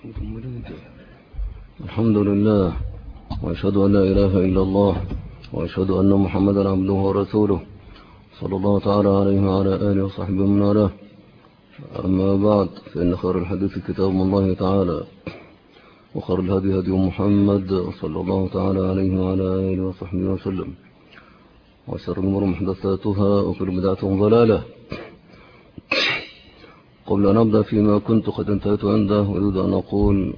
الحمد لله، وأشهد أن لا إله إلا الله، وأشهد أن محمدا عبده ورسوله صلى الله تعالى عليه وعلى آله وصحبه من والاه. أما بعد، فإن خير الحديث كتاب الله تعالى، وخير الهدي هدي محمد صلى الله تعالى عليه وعلى آله وصحبه وسلم، وشر الأمور محدثاتها، وكل بدعة ضلالة. قبل أن أبدأ فيما كنت قد انتهيت عنده، أريد أن أقول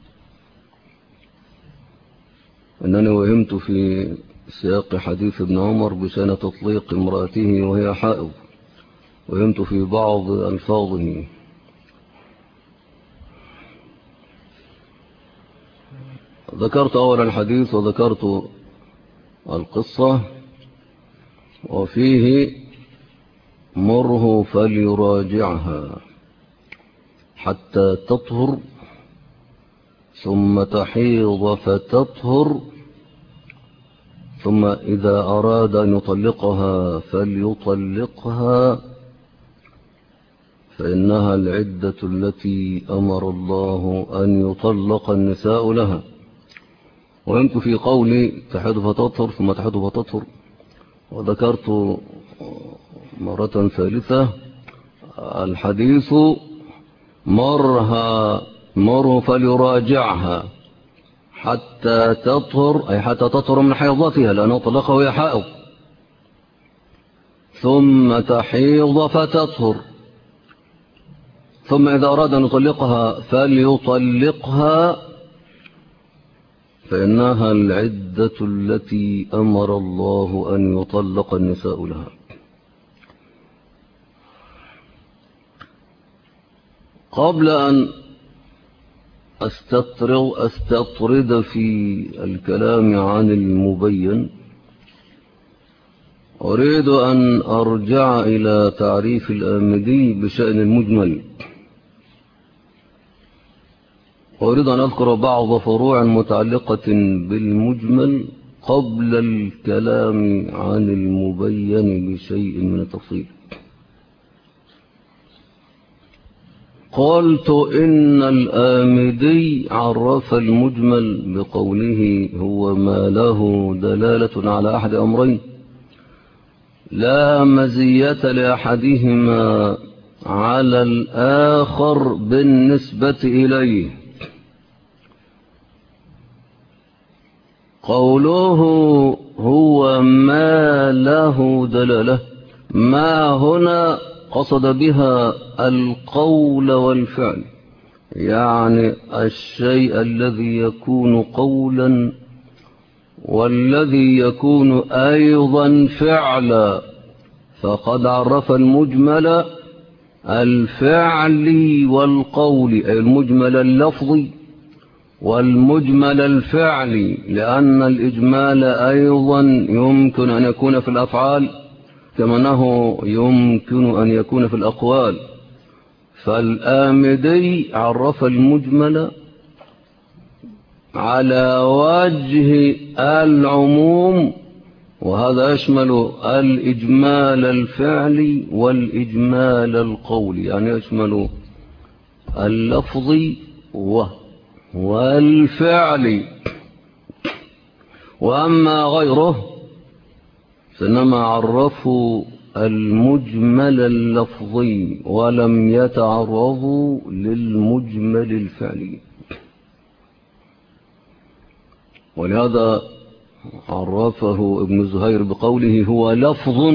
أنني وهمت في سياق حديث ابن عمر بشأن تطليق امرأته وهي حائض، وهمت في بعض ألفاظه. ذكرت أول الحديث وذكرت القصة، وفيه مره فليراجعها حتى تطهر، ثم تحيض فتطهر، ثم إذا أراد أن يطلقها فليطلقها، فإنها العدة التي أمر الله أن يطلق النساء لها. ويمكن في قولي تحيض فتطهر ثم تحيض فتطهر، وذكرت مرة ثالثة الحديث مره فليراجعها حتى تطهر، أي حتى تطهر من حيضتها، لأنه طلقها وهي حائض، ثم تحيض فتطهر، ثم إذا أراد أن يطلقها فليطلقها، فإنها العدة التي أمر الله أن يطلق النساء لها. قبل أن أستطرد في الكلام عن المبين، أريد أن أرجع إلى تعريف الآمدي بشأن المجمل، وأريد أن أذكر بعض فروع متعلقة بالمجمل قبل الكلام عن المبين بشيء من التفصيل. قلت إن الآمدي عرف المجمل بقوله هو ما له دلالة على أحد أمرين لا مزية لأحدهما على الآخر بالنسبة إليه. قوله هو ما له دلالة، ما هنا قصد بها القول والفعل، يعني الشيء الذي يكون قولا والذي يكون أيضا فعلا. فقد عرف المجمل الفعل والقول، أي المجمل اللفظي والمجمل الفعلي، لأن الإجمال أيضا يمكن أن يكون في الأفعال كما أنه يمكن أن يكون في الأقوال. فالآمدي عرف المجمل على وجه العموم، وهذا يشمل الإجمال الفعلي والإجمال القولي، يعني يشمل اللفظي والفعلي. وأما غيره فإنما عرفوا المجمل اللفظي ولم يتعرضوا للمجمل الفعلي، ولهذا عرفه ابن زهير بقوله هو لفظ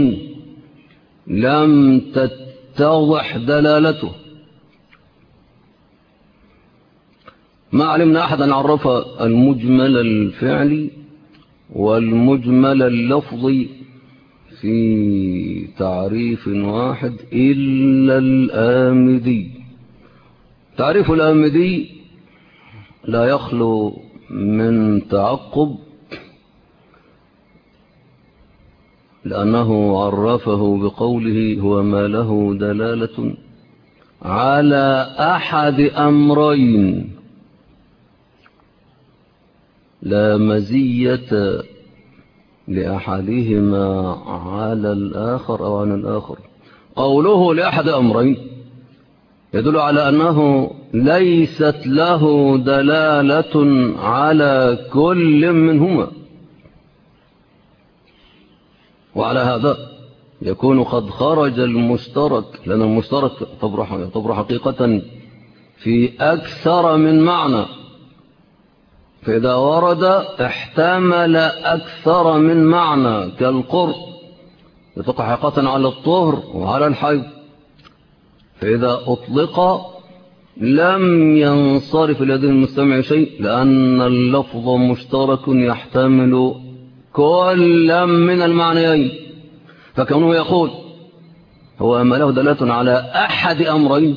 لم تتضح دلالته. ما علمنا أحدا عرف المجمل الفعلي والمجمل اللفظي في تعريف واحد إلا الآمدي. تعريف الآمدي لا يخلو من تعقب، لأنه عرفه بقوله هو ما له دلالة على أحد أمرين لا مزية لأحدهما على الآخر أو عن الآخر. قوله لأحد أمرين يدل على أنه ليست له دلالة على كل منهما. وعلى هذا يكون قد خرج المشترك، لأن المشترك يعتبر حقيقة في أكثر من معنى، فإذا ورد احتمل أكثر من معنى كالقرء يطلق حقيقة على الطهر وعلى الحيض، فإذا أطلق لم ينصرف لدى المستمع شيء، لأن اللفظ مشترك يحتمل كل من المعنيين. فكونه يقول هو ما له دلالة على أحد أمرين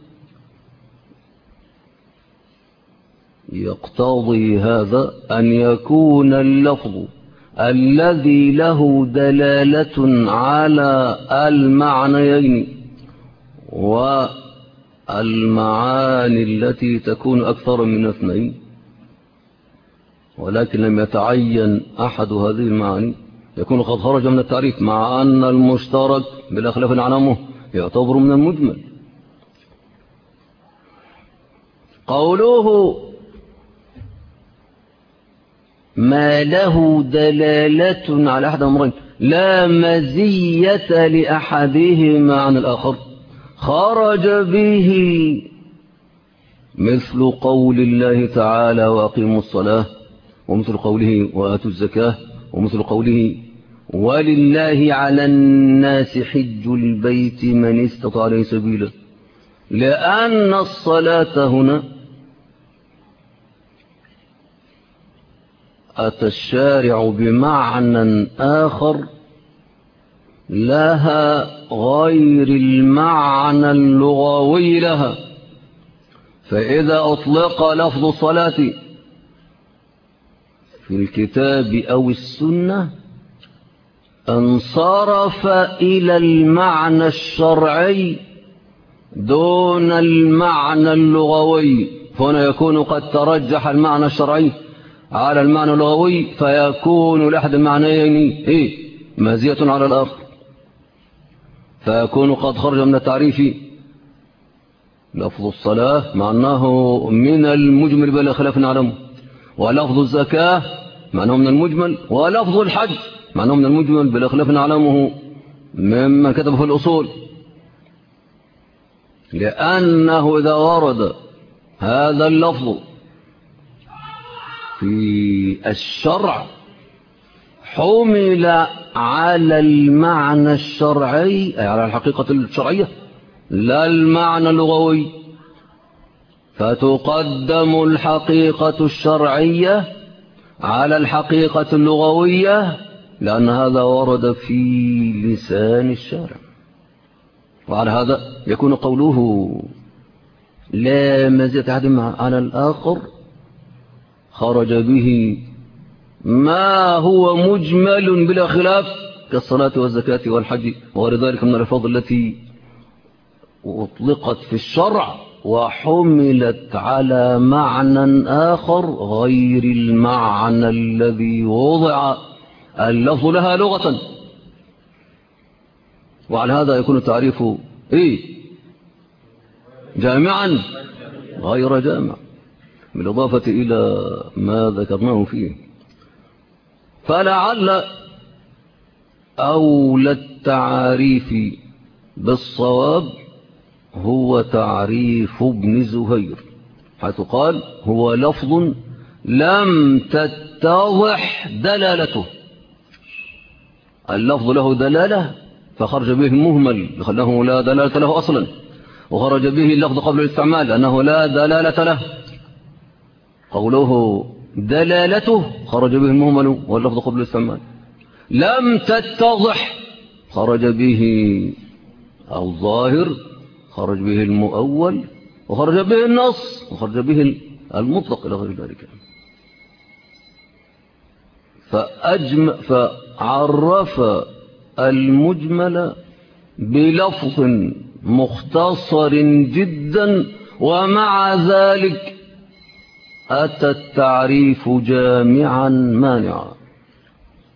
يقتضي هذا أن يكون اللفظ الذي له دلالة على المعنيين والمعاني التي تكون أكثر من اثنين، ولكن لم يتعين أحد هذه المعاني، يكون قد خرج من التعريف، مع أن المشترك بلا خلاف عنه يعتبر من المجمل. قوله ما له دلالة على أحد أمرين لا مزية لأحدهما عن الآخر، خرج به مثل قول الله تعالى وأقيموا الصلاة، ومثل قوله وآتوا الزكاة، ومثل قوله ولله على الناس حج البيت من استطاع إليه سبيلا، لأن الصلاة هنا أتى الشارع بمعنى آخر لها غير المعنى اللغوي لها. فإذا أطلق لفظ الصلاة في الكتاب أو السنة انصرف إلى المعنى الشرعي دون المعنى اللغوي، فهنا يكون قد ترجح المعنى الشرعي على المعنى اللغوي، فيكون لأحد المعنيين مزية على الآخر، فيكون قد خرج من التعريف لفظ الصلاة مع أنه من المجمل بلا خلاف نعلمه، ولفظ الزكاة معناه من المجمل، ولفظ الحج معناه من المجمل بلا خلاف نعلمه مما كتب في الأصول، لأنه إذا ورد هذا اللفظ في الشرع حمل على المعنى الشرعي، أي على الحقيقة الشرعية لا المعنى اللغوي، فتقدم الحقيقة الشرعية على الحقيقة اللغوية، لأن هذا ورد في لسان الشارع. وعلى هذا يكون قوله لا مزية أحدهما على الآخر خرج به ما هو مجمل بلا خلاف كالصلاة والزكاة والحج وغير ذلك من الألفاظ التي أطلقت في الشرع وحملت على معنى آخر غير المعنى الذي وضع اللفظ لها لغة. وعلى هذا يكون التعريف جامعا غير جامع، بالإضافة إلى ما ذكرناه فيه. فلعل أولى التعاريف بالصواب هو تعريف ابن زهير، حيث قال هو لفظ لم تتضح دلالته. اللفظ له دلالة فخرج به المهمل لأنه لا دلالة له أصلا، وخرج به اللفظ قبل الاستعمال لأنه لا دلالة له. قوله دلالته خرج به المهمل واللفظ قبل الاستعمال. لم تتضح خرج به الظاهر، خرج به المؤول، وخرج به النص، وخرج به المطلق إلى غير ذلك. فعرف المجمل بلفظ مختصر جدا، ومع ذلك أتى التعريف جامعا مانعا.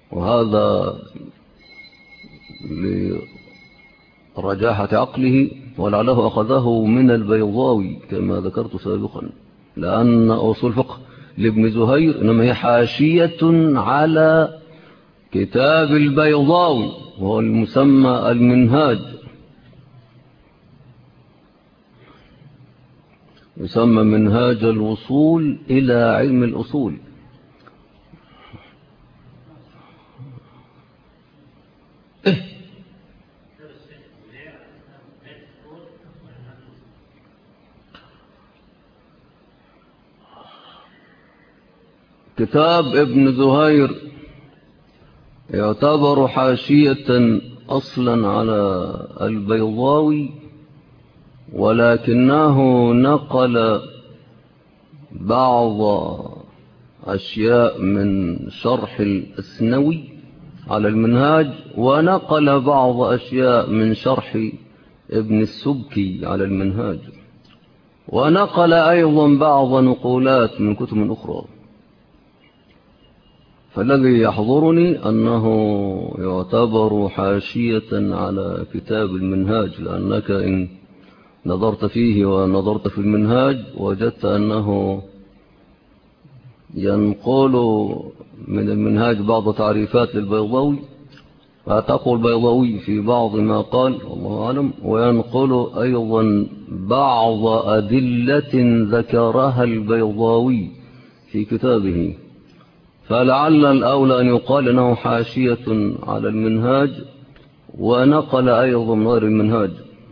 وهذا لرجاحة عقله ولعله أخذه من البيضاوي كما ذكرت سابقا، لأن أصول الفقه لابن زهير إنما هي حاشية على كتاب البيضاوي وهو المسمى المنهاج، يسمى منهاج الوصول إلى علم الأصول. كتاب ابن زهير يعتبر حاشية أصلا على البيضاوي، ولكنه نقل بعض أشياء من شرح الأسنوي على المنهاج، ونقل بعض أشياء من شرح ابن السبكي على المنهاج، ونقل أيضا بعض نقولات من كتب أخرى. فالذي يحضرني أنه يعتبر حاشية على كتاب المنهاج، لأنك إن نظرت فيه ونظرت في المنهاج وجدت أنه ينقل من المنهاج بعض تعريفات للبيضاوي، فتقول البيضاوي في بعض ما قال والله أعلم، وينقل أيضا بعض أدلة ذكرها البيضاوي في كتابه. فلعل الأولى أن يقال أنه حاشية على المنهاج ونقل أيضا من غير المنهاج.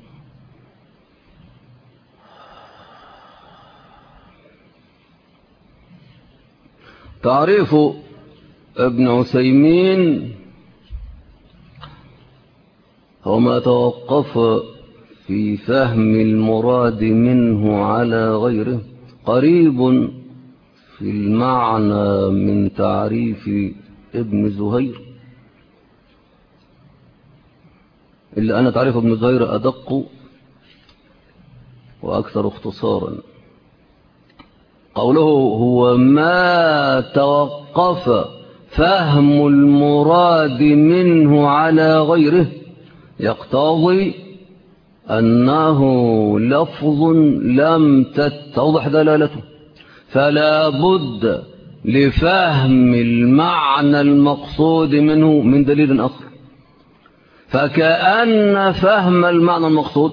تعريف ابن عثيمين هو ما توقف في فهم المراد منه على غيره، قريب في المعنى من تعريف ابن زهير، إلا أن تعريف ابن زهير أدق وأكثر اختصارا. قوله هو ما توقف فهم المراد منه على غيره يقتضي أنه لفظ لم تتضح دلالته، فلا بد لفهم المعنى المقصود منه من دليل آخر، فكأن فهم المعنى المقصود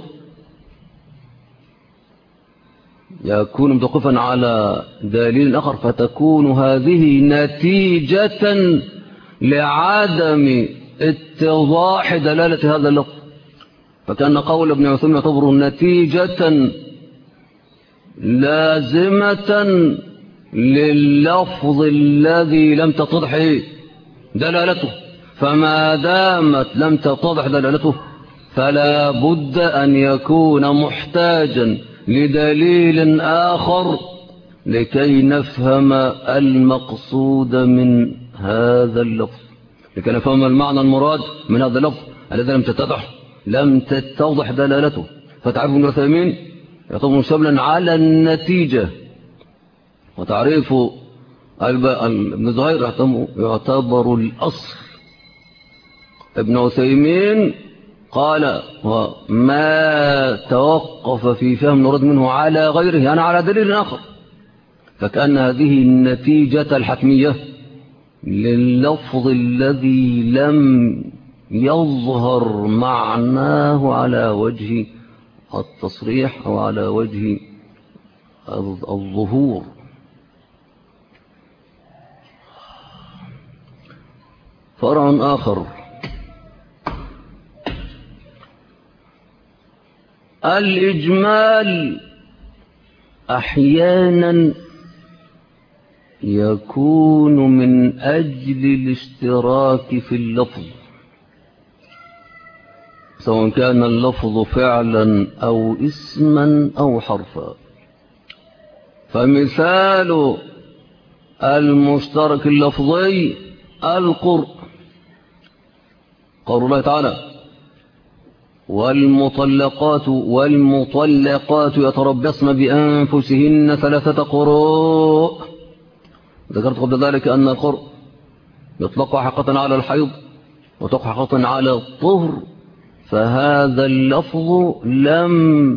يكون متوقفا على دليل آخر، فتكون هذه نتيجة لعدم اتضاح دلالة هذا اللفظ. فكان قول ابن عثيمين يعتبر نتيجة لازمة لللفظ الذي لم تتضح دلالته، فما دامت لم تتضح دلالته فلا بد أن يكون محتاجا لدليل آخر لكي نفهم المقصود من هذا اللفظ، لكي نفهم المعنى المراد من هذا اللفظ الذي لم تتضح دلالته. فتعريف ابن عثيمين يعتبر شاملا على النتيجة، وتعريف ابن زهير يعتبر الأصل. ابن عثيمين قال ما توقف في فهم المراد منه على غيره يعني على دليل آخر، فكأن هذه النتيجة الحتمية لللفظ الذي لم يظهر معناه على وجه التصريح أو على وجه الظهور. فرع آخر: الإجمال أحيانا يكون من أجل الاشتراك في اللفظ، سواء كان اللفظ فعلا أو اسما أو حرفا. فمثال المشترك اللفظي القرء، قول الله تعالى: والمطلقات يتربصن بأنفسهن 3 قروء. ذكرت قبل ذلك أن القرء يطلق حقيقة على الحيض ويطلق حقيقة على الطهر، فهذا اللفظ لم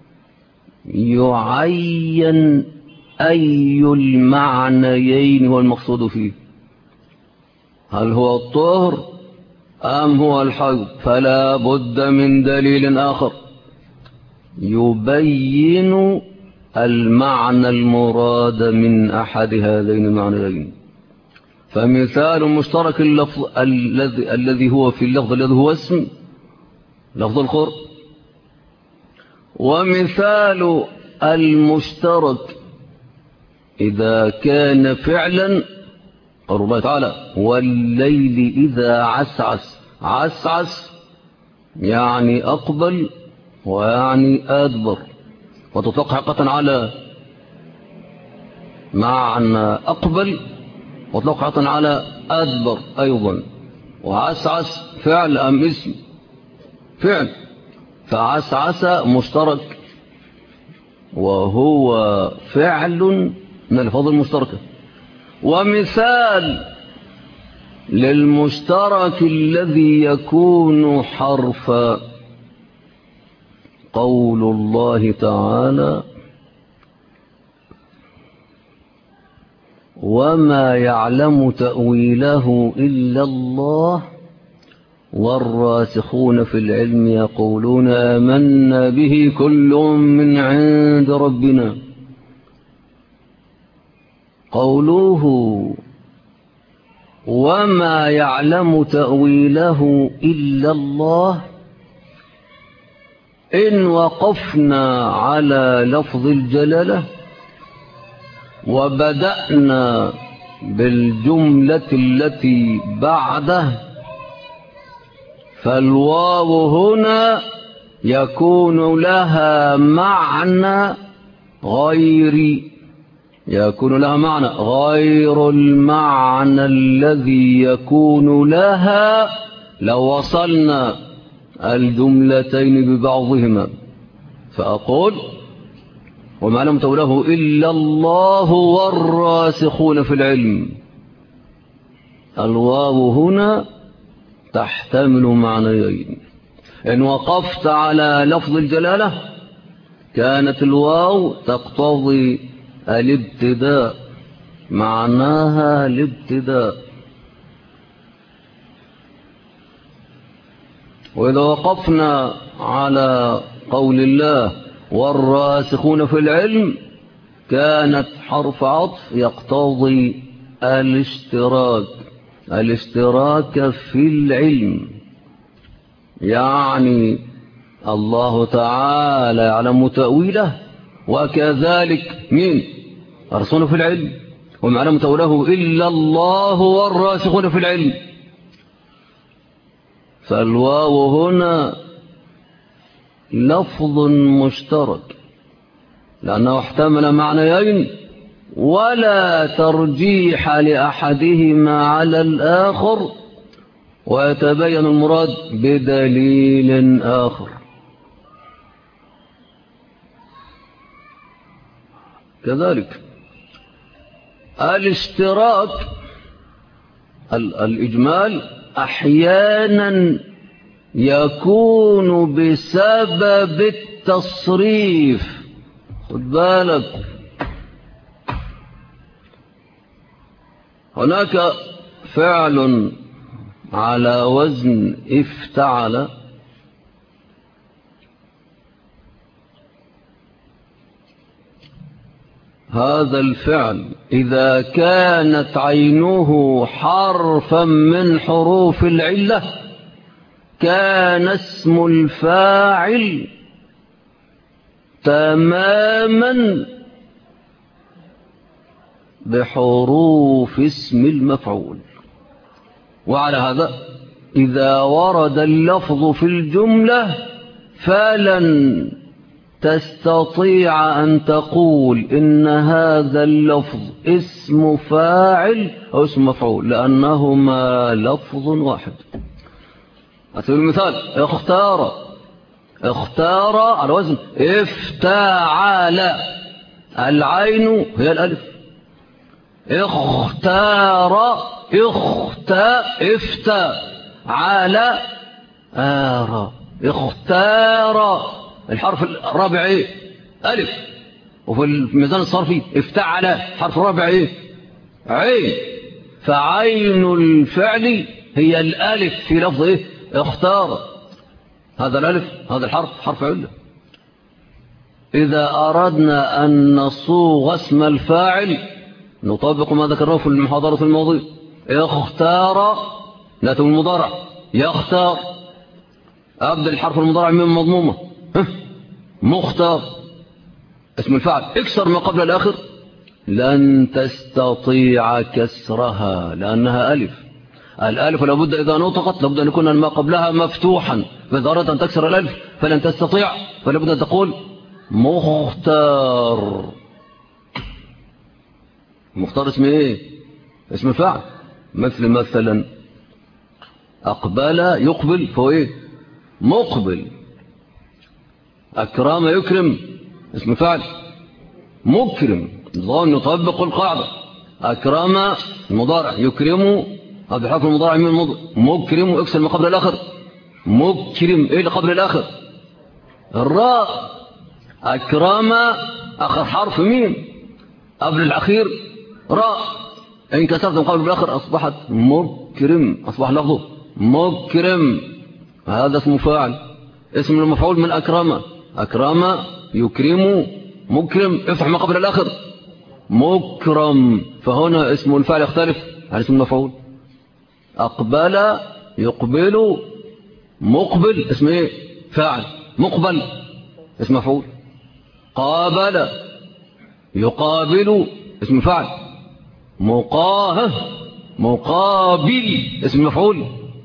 يعين أي المعنيين هو المقصود فيه، هل هو الطهر أم هو الحيض؟ فلا بد من دليل آخر يبين المعنى المراد من أحد هذين المعنيين. فمثال مشترك اللفظ الذي هو في اللفظ الذي هو اسم لفظ القرب، ومثال المشترك إذا كان فعلا قول الله تعالى والليل إذا عسعس. عسعس يعني أقبل ويعني أدبر، وتطلق حقيقة على معنى أقبل وتطلق حقيقة على أدبر أيضا. وعسعس فعل أم اسم؟ فعل. فعسعس مشترك وهو فعل من الألفاظ المشتركة. ومثال للمشترك الذي يكون حرفا قول الله تعالى وما يعلم تأويله إلا الله والراسخون في العلم يقولون آمنا به كل من عند ربنا. قوله وما يعلم تأويله إلا الله، إن وقفنا على لفظ الجلالة وبدأنا بالجملة التي بعده، فالواو هنا يكون لها معنى غير المعنى الذي يكون لها لو وصلنا الجملتين ببعضهما. فأقول وما لم تقوله إلا الله والراسخون في العلم. الواو هنا تحتمل معنيين، إن وقفت على لفظ الجلالة كانت الواو تقتضي الابتداء، معناها الابتداء. وإذا وقفنا على قول الله والراسخون في العلم كانت حرف عطف يقتضي الاشتراك في العلم، يعني الله تعالى يعلم تأويله وكذلك من الراسخون في العلم، وما يعلم تأويله إلا الله والراسخون في العلم. فالواو هنا لفظ مشترك لأنه احتمل معنيين ولا ترجيح لأحدهما على الآخر، ويتبين المراد بدليل آخر. كذلك الاشتراك الإجمال أحيانا يكون بسبب التصريف. خد بالك، هناك فعل على وزن افتعل هذا الفعل إذا كانت عينه حرفا من حروف العلة كان اسم الفاعل تماما بحروف اسم المفعول. وعلى هذا إذا ورد اللفظ في الجملة فلن تستطيع أن تقول إن هذا اللفظ اسم فاعل أو اسم مفعول، لأنهما لفظ واحد. على سبيل المثال اختار على وزن افتعل، العين هي الألف. اختار افتعل آرى، اختار الحرف الرابع ايه؟ ألف. وفي الميزان الصرفي افتعل حرف الرابع ايه؟ عين. فعين الفعل هي الألف في لفظ ايه؟ اختار. هذا الألف هذا الحرف حرف علة. إذا أردنا أن نصوغ اسم الفاعل نطبق ما ذكرناه في المحاضرة الماضية. اختار ناتب المضارع يختار، أبدأ الحرف المضارع من مضمومة مختار اسم الفاعل اكسر ما قبل الآخر. لن تستطيع كسرها لأنها ألف. الألف لابد إذا نطقت لابد أن يكون ما قبلها مفتوحا، فإذا أردت أن تكسر الألف فلن تستطيع، فلابد أن تقول مختار. مختار اسم ايه؟ اسم فاعل. مثلا أقبل يقبل فهو ايه؟ مقبل. أكرم يكرم اسم فاعل مكرم. نظام نطبق القاعدة. أكرم المضارع يكرم هذا حرف المضارع من المضارع مكرم اكسر ما قبل الآخر مكرم. ايه اللي قبل الآخر؟ الراء. أكرم آخر حرف ميم قبل الأخير راء، إن كسرت من قبل الآخر أصبحت مكرم، أصبح لفظه مكرم. هذا اسم فاعل. اسم المفعول من أكرم. أكرم يكرم مكرم افتح ما قبل الآخر مكرم. فهنا اسم الفاعل يختلف عن اسم المفعول. أقبل يقبل مقبل اسم ايه؟ فاعل. مقبل اسم مفعول. قابل يقابل اسم فاعل. مقابل اسم مفعول.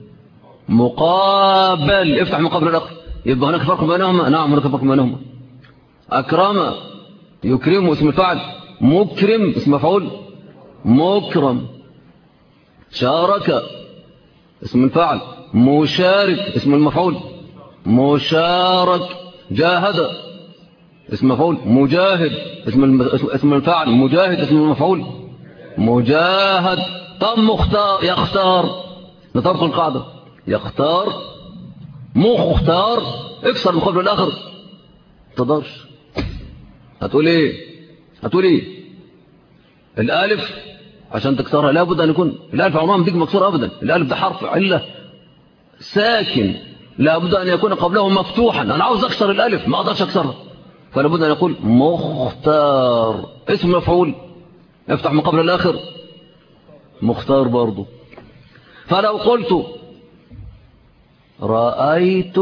مقابل افتح من قبل الآخر. يبقى هناك فرق بينهما. نعم هناك فرق بينهما. أكرم يكرم اسم الفاعل. مكرم اسم مفعول. مكرم. شارك اسم الفاعل. مشارك اسم المفعول. مشارك. جاهد اسم مفعول. مجاهد اسم الفاعل. مجاهد اسم المفعول. مجاهد. طب مختار يختار نطبق القاعدة. يختار مختار اكسر من قبل الآخر تقدرش. هتقول ايه؟ الالف عشان تكسرها لابد ان يكون الالف عمرها ما تيجي مكسوره ابدا. الالف ده حرف عله ساكن لابد ان يكون قبله مفتوحا. انا عاوز اكسر الالف ما اقدرش اكسرها، فلابد ان يقول مختار اسم مفعول افتح من قبل الاخر مختار برضه. فلو قلت رأيت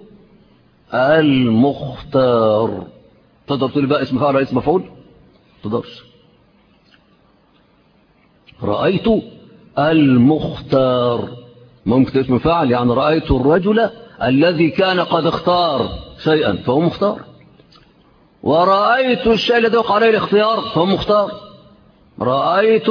المختار تقدر تقول بقى اسم فاعل ولا اسم مفعول؟ تقدرش. رأيت المختار ممكن اسم فاعل، يعني رأيت الرجل الذي كان قد اختار شيئا فهو مختار. ورأيت الشيء الذي وقع عليه الاختيار فهو مختار. رأيت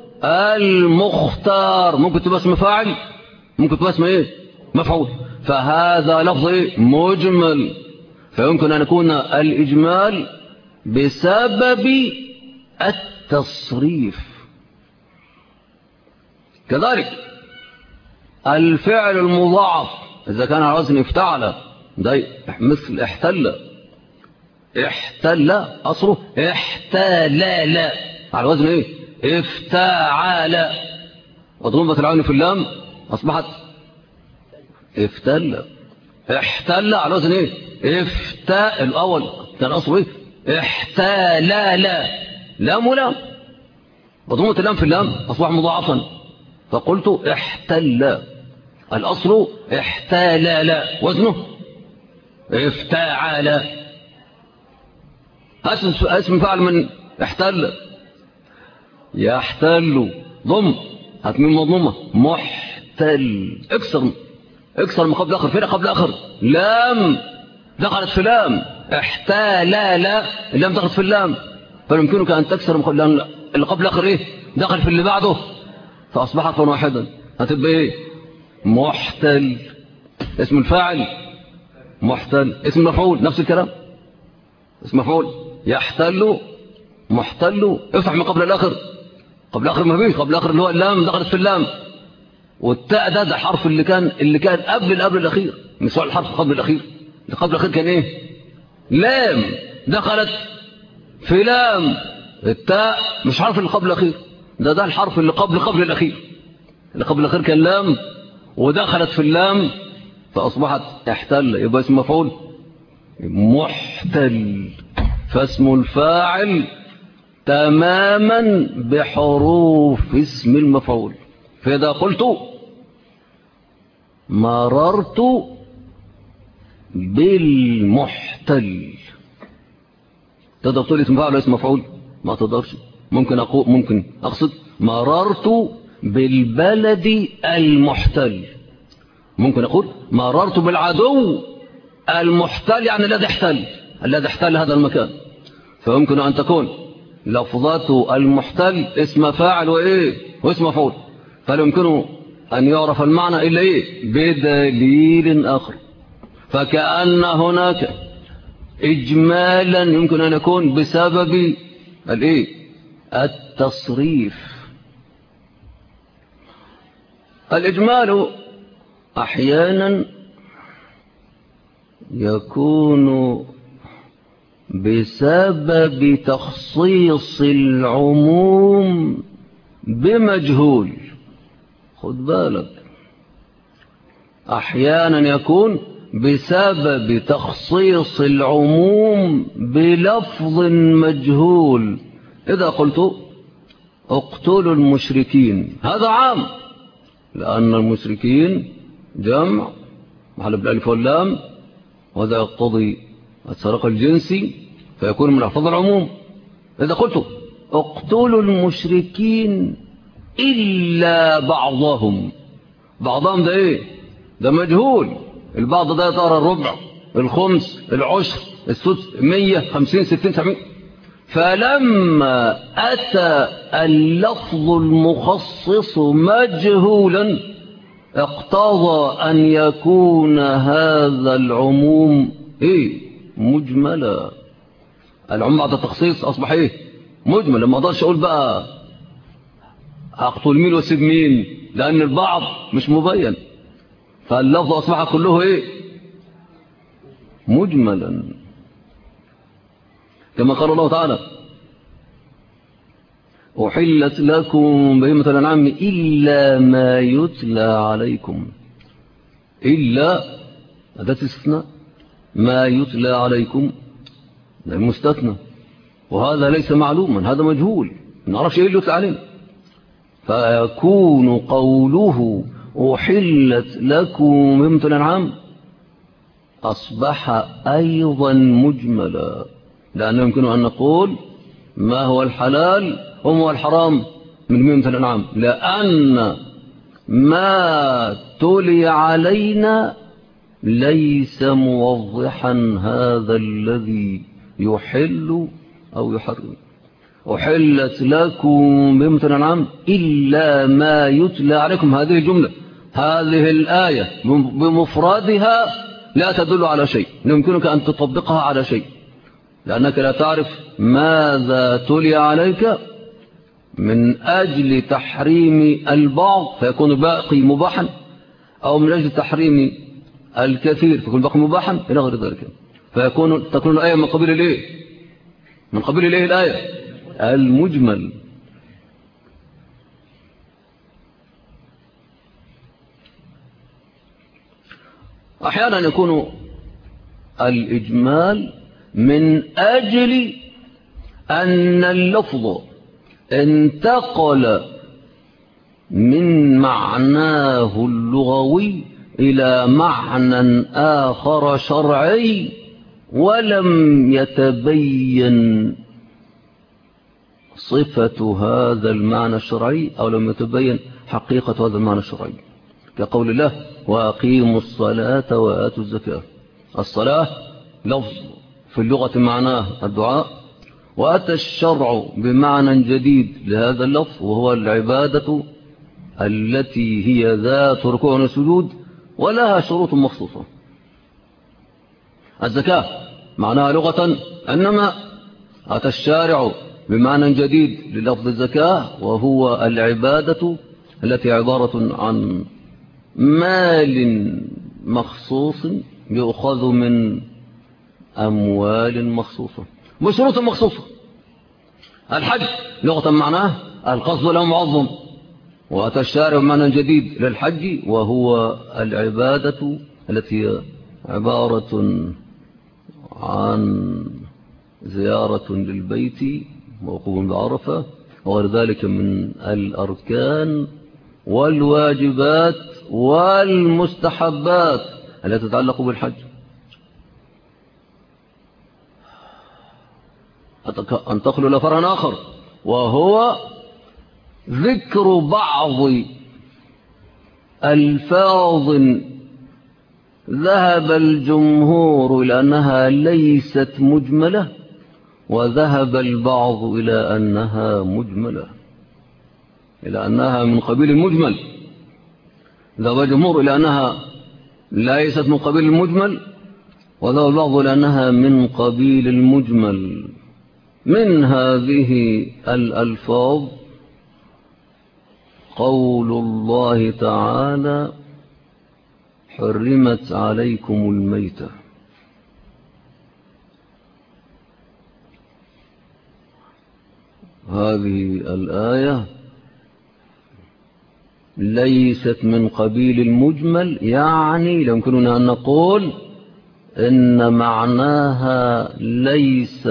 المختار ممكن تبقى اسم فاعل ممكن تبقى اسم ايه؟ مفعول. فهذا لفظ مجمل، فيمكن أن يكون الإجمال بسبب التصريف. كذلك الفعل المضاعف إذا كان على وزن افتعل ده مثل احتل أصله احتلال على وزن ايه؟ افتعال. وضمت العين في اللام أصبحت احتل على وزن ايه؟ افتاء. الأول كان أصله ايه؟ احتلال لام ولام وضمت اللام في اللام أصبح مضاعفا فقلت احتل. الأصل احتلال وزنه افتعال. اسم فعل من احتل. يحتل ضم هتمين مضمومة محتل اكسر من قبل اخر. فين قبل اخر؟ لام دخلت في لام. احتلال اللام دخلت في اللام فيمكنك ان تكسر من قبل اللي قبل اخر ايه؟ دخل في اللي بعده فاصبح حرفا واحدا. هتبقى ايه؟ محتل. اسم الفاعل محتل. اسم مفعول نفس الكلام اسم مفعول. يحتل محتل افتح من قبل الاخر. قبل الاخر ما فيش. قبل الاخر اللي هو اللام دخلت في اللام والتاء ده حرف اللي كان قبل الأخير، مش هو الحرف قبل الأخير. اللي قبل الأخير كان إيه؟ لام، دخلت في لام. التاء مش حرف اللي قبل الأخير، ده الحرف اللي قبل الأخير. اللي قبل الأخير كان لام ودخلت في اللام فأصبحت احتل، يبقى اسم مفعول محتل. فاسم الفاعل تماما بحروف اسم المفعول. فإذا قلت مررت بالمحتل، تقدر تقول اسم فاعل ولا اسم مفعول؟ ما تقدرش. ممكن أقصد مررت بالبلد المحتل. ممكن أقول مررت بالعدو المحتل، يعني الذي احتل هذا المكان. فيمكن أن تكون لفظات المحتل اسم فاعل واسم مفعول، فلا يمكن أن يعرف المعنى إلا بدليل آخر. فكأن هناك إجمالا يمكن أن يكون بسبب التصريف. الإجمال أحيانا يكون بسبب تخصيص العموم بمجهول. خد بالك، أحيانا يكون بسبب تخصيص العموم بلفظ مجهول. إذا قلت اقتلوا المشركين، هذا عام، لأن المشركين جمع محل بالألف واللام، وهذا يقتضي السرق الجنسي فيكون من ألفاظ العموم. إذا قلت اقتلوا المشركين إلا بعضهم، ده ده مجهول. البعض ده يطار الربع، الخمس، العشر، السدس، 100، 50، 60، 70. فلما أتى اللفظ المخصص مجهولا اقتضى أن يكون هذا العموم مجملا. العموم بعد التخصيص أصبح مجمل. لما أقدرش أقول بقى أقتل مين وسيب مين، لأن البعض مش مبين، فاللفظ أصبح كله مجملا. كما قال الله تعالى أحلت لكم بهيمة الأنعام إلا ما يتلى عليكم. إلا هذا استثناء، ما يتلى عليكم ده مستثنى، وهذا ليس معلوما، هذا مجهول، ما نعرفش اللي يتلى علينا. فيكون قوله أحلت لكم بهيمة الأنعام أصبح أيضا مجملا، لأنه يمكن أن نقول ما هو الحلال وما هو الحرام من بهيمة الأنعام، لأن ما تلي علينا ليس موضحا هذا الذي يحل أو يحرم. أحلت لكم بهيمة الأنعام إلا ما يتلى عليكم، هذه الجملة، هذه الآية بمفردها لا تدل على شيء، يمكنك أن تطبقها على شيء، لأنك لا تعرف ماذا تلي عليك من أجل تحريم البعض فيكون باقي مباحا، أو من أجل تحريم الكثير فيكون باقي مباحا إلى غير ذلك. تكون الآية من قبيل الآية المجمل. أحيانا يكون الإجمال من أجل أن اللفظ انتقل من معناه اللغوي إلى معنى آخر شرعي ولم يتبين صفة هذا المعنى الشرعي، أو لم يتبين حقيقة هذا المعنى الشرعي، كقول الله وأقيموا الصلاة وآتوا الزكاة. الصلاة لفظ في اللغة معناه الدعاء، وأتى الشرع بمعنى جديد لهذا اللفظ وهو العبادة التي هي ذات ركوع وسجود ولها شروط مخصوصة. الزكاة معناها لغة، إنما أتى الشارع بمعنى جديد للفظ الزكاة وهو العبادة التي عبارة عن مال مخصوص يؤخذ من أموال مخصوصة بشروط مخصوصة. الحج لغة معناه القصد له معظم، وأتى الشارع بمعنى جديد للحج وهو العبادة التي عبارة عن زيارة للبيت ووقوف بعرفة وغير ذلك من الأركان والواجبات والمستحبات التي تتعلق بالحج. أنتقل إلى فرع آخر وهو ذكر بعض ألفاظ ذهب الجمهور إلى أنها ليست مجملة وذهب البعض إلى أنها مجملة، إلى أنها من قبيل المجمل. ذهب الجمهور إلى أنها ليست من قبيل المجمل وذهب البعض إلى أنها من قبيل المجمل. من هذه الألفاظ قول الله تعالى حرمت عليكم الميتة. هذه الآية ليست من قبيل المجمل، يعني يمكننا أن نقول إن معناها ليس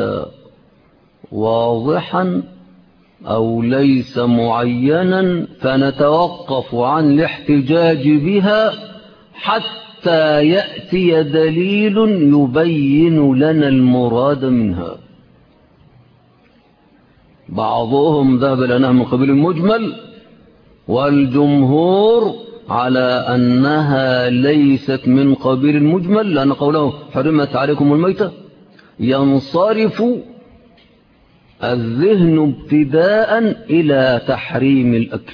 واضحا أو ليس معينا، فنتوقف عن الاحتجاج بها حتى يأتي دليل يبين لنا المراد منها. بعضهم ذهب لأنها من قبيل المجمل والجمهور على أنها ليست من قبيل المجمل، لأن قوله حرمت عليكم الميتة ينصرف الذهن ابتداء إلى تحريم الأكل.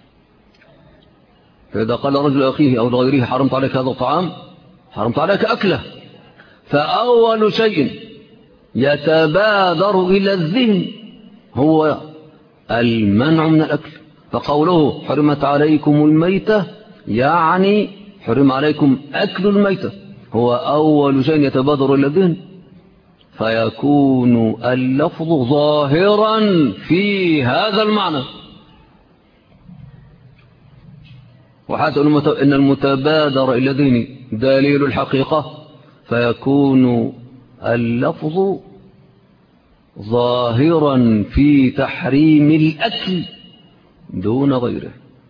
فإذا قال رجل أخيه أو لغيره حرمت عليك هذا الطعام، حرمت عليك أكله، فأول شيء يتبادر إلى الذهن هو المنع من الأكل. فقوله حرمت عليكم الميتة يعني حرم عليكم أكل الميتة، هو أول شيء يتبادر إلى الذهن، فيكون اللفظ ظاهرا في هذا المعنى. وحتى إن المتبادر إلى الذهن دليل الحقيقة، فيكون اللفظ ظاهرا في تحريم الأكل دون غيره.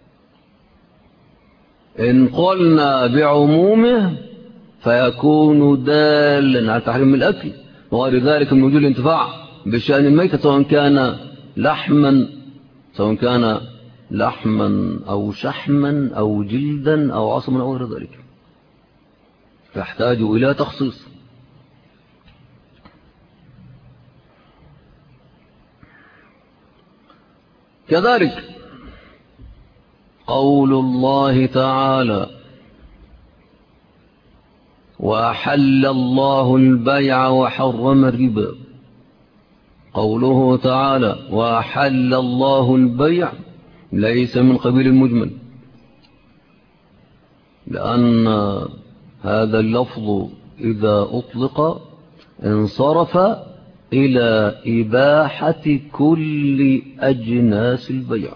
إن قلنا بعمومه فيكون دالا على تحريم الأكل وغير ذلك من وجود الانتفاع بشأن الميتة، سواء كان لحما أو شحما أو جلدا أو عصما أو غير ذلك، فيحتاج إلى تخصيص. كذلك قول الله تعالى وأحل الله البيع وحرم الربا. قوله تعالى وأحل الله البيع ليس من قبيل المجمل، لأن هذا اللفظ إذا أطلق انصرف إلى إباحة كل أجناس البيع،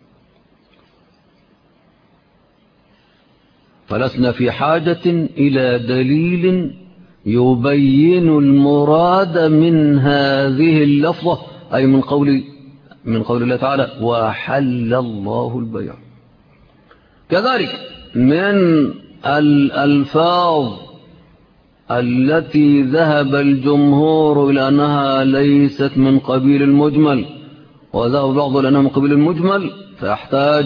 فلسنا في حاجة إلى دليل يبين المراد من هذه اللفظة، أي من قول الله تعالى وحل الله البيع. كذلك من الألفاظ التي ذهب الجمهور إلى أنها ليست من قبيل المجمل وذهب بعض إلى أنها من قبيل المجمل، فيحتاج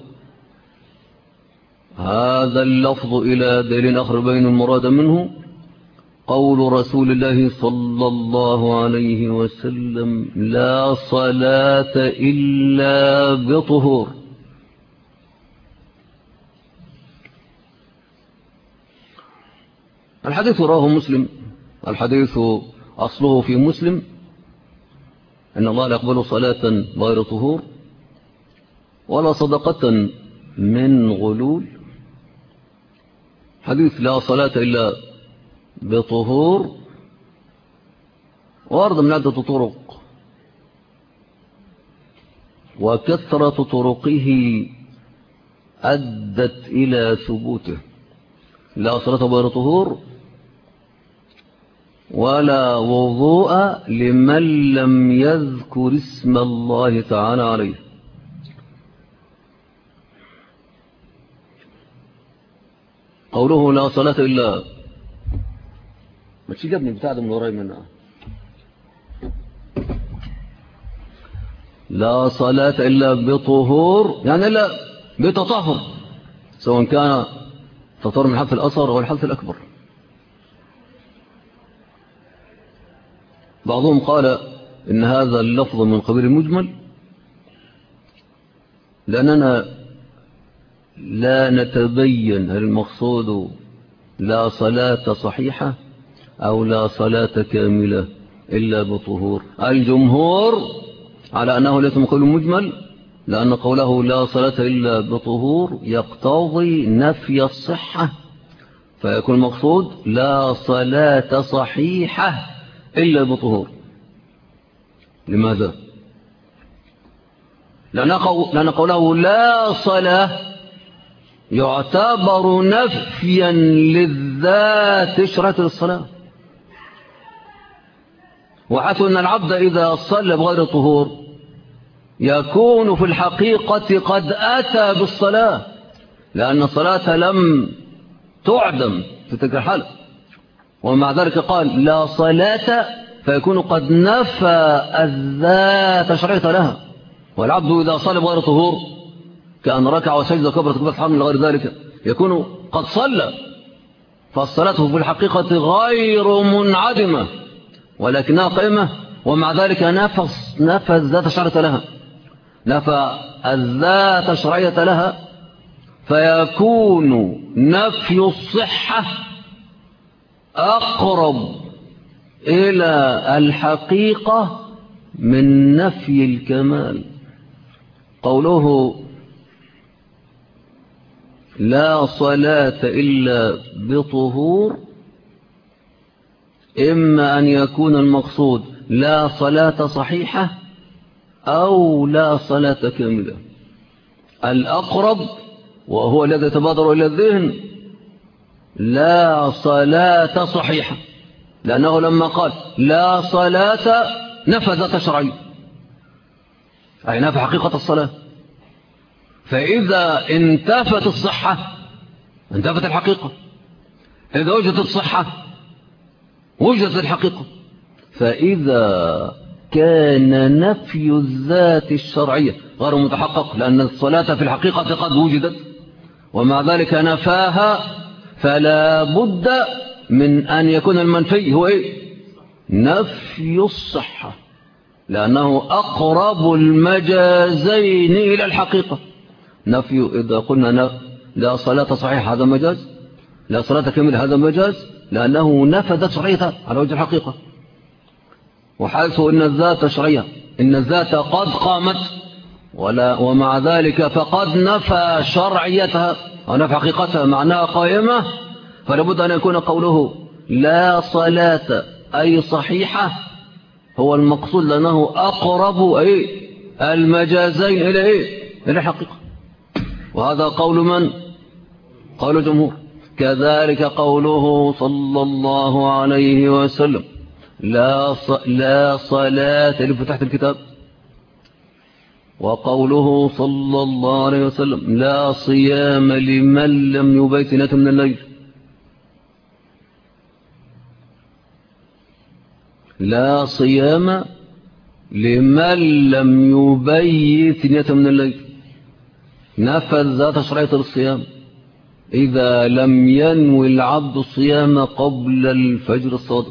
هذا اللفظ إلى دليل آخر بين المراد منه. قول رسول الله صلى الله عليه وسلم لا صلاة إلا بطهور. الحديث رواه مسلم، الحديث أصله في مسلم إن الله لا يقبل صلاة غير طهور ولا صدقة من غلول. حديث لا صلاة إلا بطهور وارد من عدة طرق، وكثرة طرقه أدت إلى ثبوته. لا صلاة بغير طهور ولا وضوء لمن لم يذكر اسم الله تعالى عليه. قوله لا صلاة إلا، ما تشيل ابني بتاع ده من وراي منها. لا صلاة إلا بطهور يعني إلا بتطهر، سواء كان تطهر من الحدث الأصغر أو الحدث الأكبر. بعضهم قال إن هذا اللفظ من قبيل المجمل، لأننا لا نتبين هل المقصود لا صلاة صحيحة أو لا صلاة كاملة إلا بطهور. الجمهور على أنه ليس من قبيل المجمل، لأن قوله لا صلاة إلا بطهور يقتضي نفي الصحة، فيكون المقصود لا صلاة صحيحة إلا بطهور. لماذا؟ لأن قوله لا صلاة يعتبر نفيا للذات شرعة الصلاة، وحيث أن العبد إذا صلى بغير طهور يكون في الحقيقة قد أتى بالصلاة، لأن الصلاة لم تعدم في تلك الحالة، ومع ذلك قال لا صلاة، فيكون قد نفى الذات شرعة لها. والعبد إذا صلى بغير طهور كأن ركع وسجد وكبر تكبيرة الحرم لغير ذلك يكون قد صلى، فالصلاة في الحقيقة غير منعدمة ولكنها قائمة، ومع ذلك نفى الذات شرعة لها، نفى الذات شرعية لها، فيكون نفي الصحة أقرب إلى الحقيقة من نفي الكمال. قوله لا صلاة إلا بطهور إما أن يكون المقصود لا صلاة صحيحة أو لا صلاة كاملة. الأقرب وهو الذي يتبادر إلى الذهن لا صلاة صحيحة، لأنه لما قال لا صلاة نفى ذات شرعية، أي نفى حقيقة الصلاة. فإذا انتفت الصحة انتفت الحقيقة، إذا وجدت الصحة وجدت الحقيقة. فإذا كان نفي الذات الشرعية غير متحقق، لأن الصلاة في الحقيقة قد وجدت ومع ذلك نفاها، فلا بد من أن يكون المنفي هو إيه؟ نفي الصحة، لأنه أقرب المجازين إلى الحقيقة. نفي إذا قلنا لا صلاة صحيحة هذا مجاز، لا صلاة كاملة هذا مجاز، لأنه نفذت شرعيتها على وجه الحقيقة. وحيث إن الذات شرعية، إن الذات قد قامت ومع ذلك فقد نفى شرعيتها ونفى حقيقتها معناها قائمة، فلابد أن يكون قوله لا صلاة أي صحيحة هو المقصود، لأنه أقرب أي المجازين إلى إيه؟ إلى الحقيقة. وهذا قول من؟ قول الجمهور. كذلك قوله صلى الله عليه وسلم لا صلاة لفتحت الكتاب، وقوله صلى الله عليه وسلم لا صيام لمن لم يبيت نية من الليل. لا صيام لمن لم يبيت نية من الليل، نفذ ذات شرعية الصيام إذا لم ينوي العبد الصيام قبل الفجر الصادق.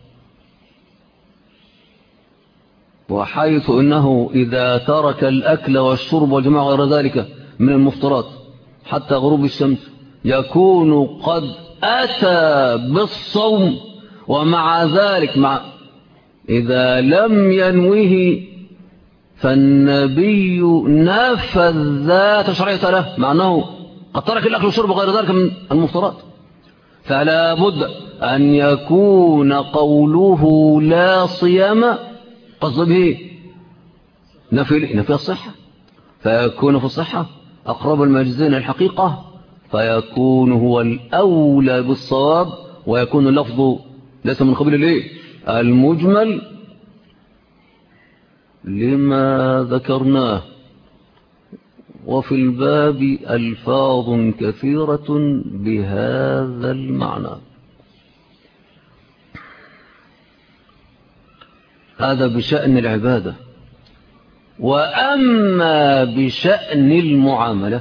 وحيث إنه إذا ترك الأكل والشرب والجماع غير ذلك من المفطرات حتى غروب الشمس يكون قد أتى بالصوم، ومع ذلك إذا لم ينويه فالنبي نفذ تشريعة له، مع أنه قد ترك الأكل والشرب وغير ذلك من المفترات. فلا بد أن يكون قوله لا صيام قصد به نفي الصحة، فيكون في الصحة أقرب المجزين الحقيقة، فيكون هو الأولى بالصواب، ويكون اللفظ ليس من قبيل المجمل لما ذكرناه. وفي الباب ألفاظ كثيرة بهذا المعنى. هذا بشأن العبادة. وأما بشأن المعاملة،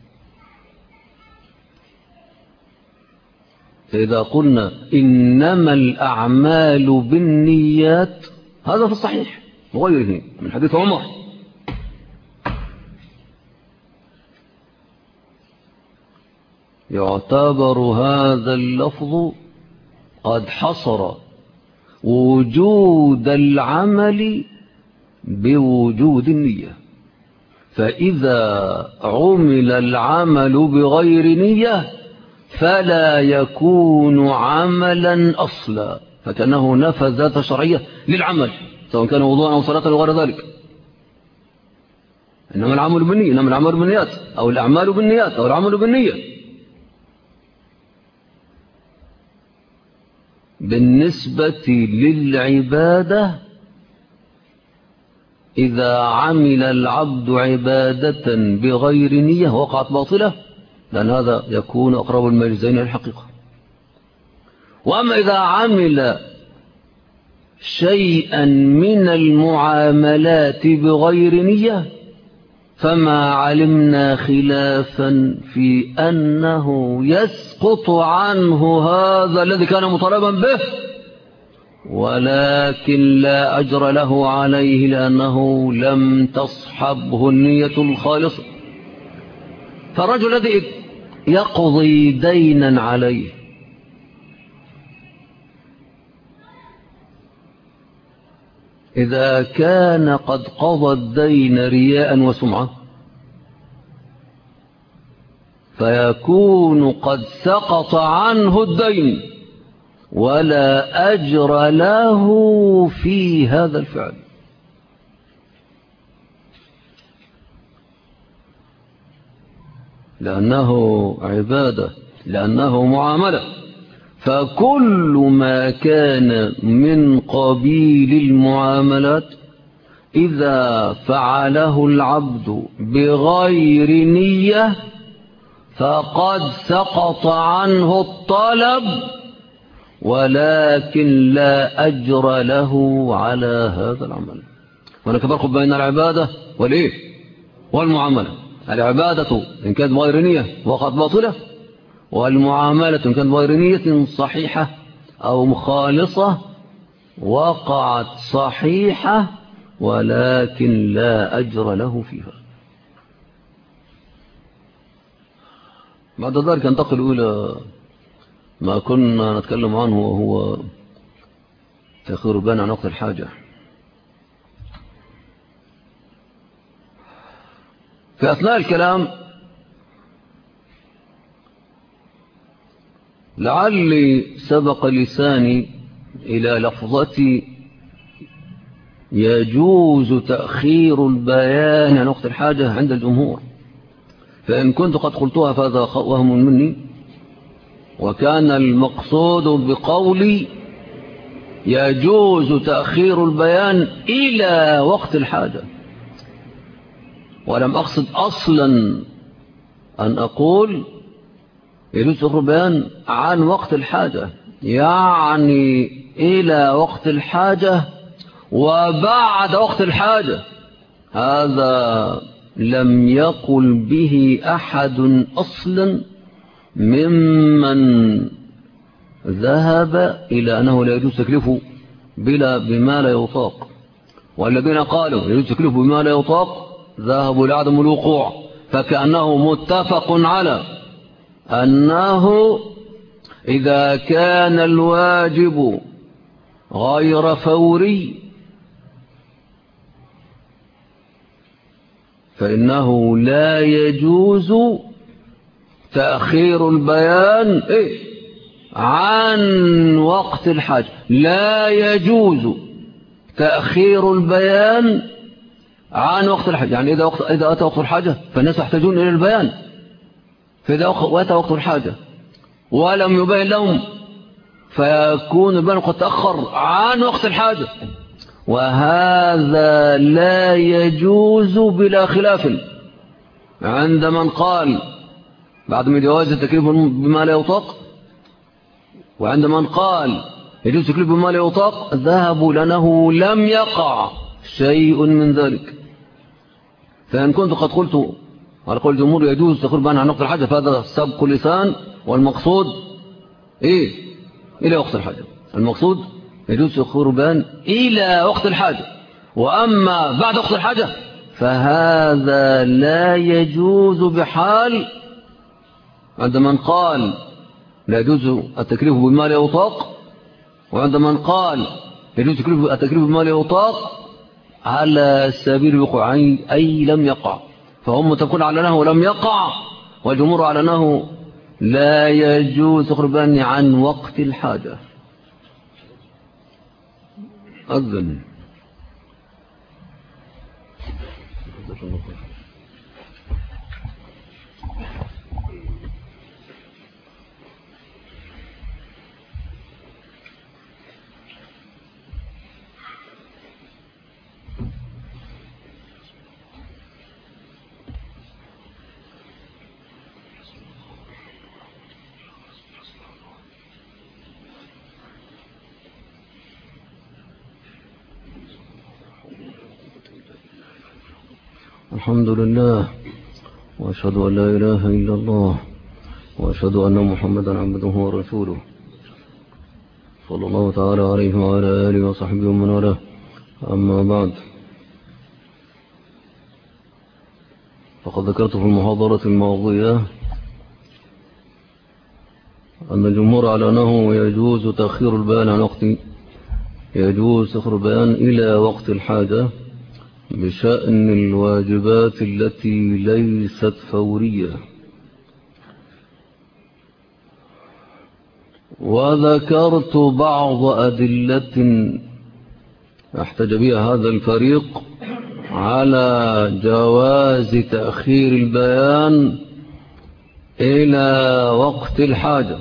فإذا قلنا إنما الأعمال بالنيات، هذا في الصحيح وغيره من حديث عمر، يعتبر هذا اللفظ قد حصر وجود العمل بوجود النية. فإذا عمل العمل بغير نية فلا يكون عملا أصلا، فكأنه نفى ذات شرعية للعمل، سواء كان وضوءا أو صلاة أو غير ذلك. إنما العمل بالنية، إنما العمل بالنيات، أو الأعمال بالنيات، أو العمل بالنية. بالنسبة للعبادة، إذا عمل العبد عبادة بغير نية وقعت باطلة، لأن هذا يكون أقرب المجزين الحقيقة. وأما إذا عمل شيئا من المعاملات بغير نية، فما علمنا خلافا في أنه يسقط عنه هذا الذي كان مطالبا به، ولكن لا أجر له عليه لأنه لم تصحبه النية الخالصة. فالرجل الذي يقضي دينا عليه، إذا كان قد قضى الدين رياء وسمعة، فيكون قد سقط عنه الدين ولا أجر له في هذا الفعل، لأنه عبادة، لأنه معاملة. فكل ما كان من قبيل المعاملات إذا فعله العبد بغير نية فقد سقط عنه الطلب، ولكن لا أجر له على هذا العمل. هناك فرق بين العبادة والمعاملة. العبادة إن كانت بغير نية وقعت باطلة، والمعاملة إن كانت بغير نية صحيحة أو مخالصة وقعت صحيحة ولكن لا أجر له فيها. بعد ذلك ننتقل إلى ما كنا نتكلم عنه، وهو تأخير البيان عن وقت الحاجة. في أثناء الكلام لعلي سبق لساني إلى لفظة يجوز تأخير البيان عن وقت الحاجة عند الجمهور، فإن كنت قد قلتها فهذا وهم مني، وكان المقصود بقولي يجوز تأخير البيان إلى وقت الحاجة، ولم أقصد أصلا أن أقول يجوز تأخير البيان عن وقت الحاجة، يعني إلى وقت الحاجة وبعد وقت الحاجة. هذا لم يقل به أحد أصلا ممن ذهب إلى أنه لا يجوز تكليفه بما لا يطاق، والذين قالوا يجوز تكليفه بما لا يطاق ذهبوا لعدم الوقوع، فكأنه متفق على أنه إذا كان الواجب غير فوري فإنه لا يجوز تأخير البيان عن وقت الحاجة. لا يجوز تأخير البيان عن وقت الحاجة. يعني إذا أتى وقت الحاجة فالناس يحتاجون إلى البيان، فإذا أتى وقت الحاجة ولم يبين لهم فيكون البيان قد تأخر عن وقت الحاجة، وهذا لا يجوز بلا خلاف عند من قال بعد من جواز التكليف بما لا يطاق، وعند من قال يجوز التكليف بما لا يطاق ذهبوا لأنه لم يقع شيء من ذلك. فإن كنت قد قلت على قول الجمهور يجوز التكليف بما عن وقت الحاجة فهذا سبق لسان، والمقصود إلى وقت الحاجة. المقصود يجوز تأخير البيان إلى وقت الحاجة، وأما بعد وقت الحاجة فهذا لا يجوز بحال عند من قال لا يجوز التكليف بما لا يطاق، وعند من قال يجوز التكليف بما لا يطاق على سبيل الوقوع أي لم يقع. فهم متفقون على أنه لم يقع، والجمهور على أنه لا يجوز تأخير البيان عن وقت الحاجة. أذن الحمد لله، وأشهد أن لا إله إلا الله، وأشهد أن محمدا عبده ورسوله صلى الله تعالى عليه وعلى آله وصحبه ومن والاه. أما بعد، فقد ذكرت في المحاضرة الماضية أن الجمهور على أنه يجوز تأخير البيان عن وقت يجوز تأخير البيان إلى وقت الحاجة بشأن الواجبات التي ليست فورية. وذكرت بعض أدلة احتج بها هذا الفريق على جواز تأخير البيان إلى وقت الحاجة.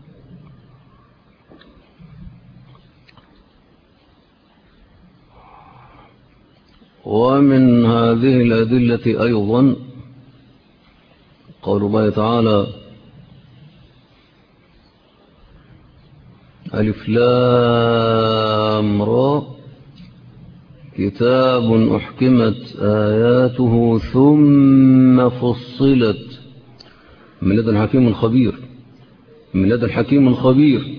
ومن هذه الأدلة أيضا قول الله تعالى: ألف لام را كتاب أحكمت آياته ثم فصلت من لدن حكيم خبير. من لدن حكيم خبير.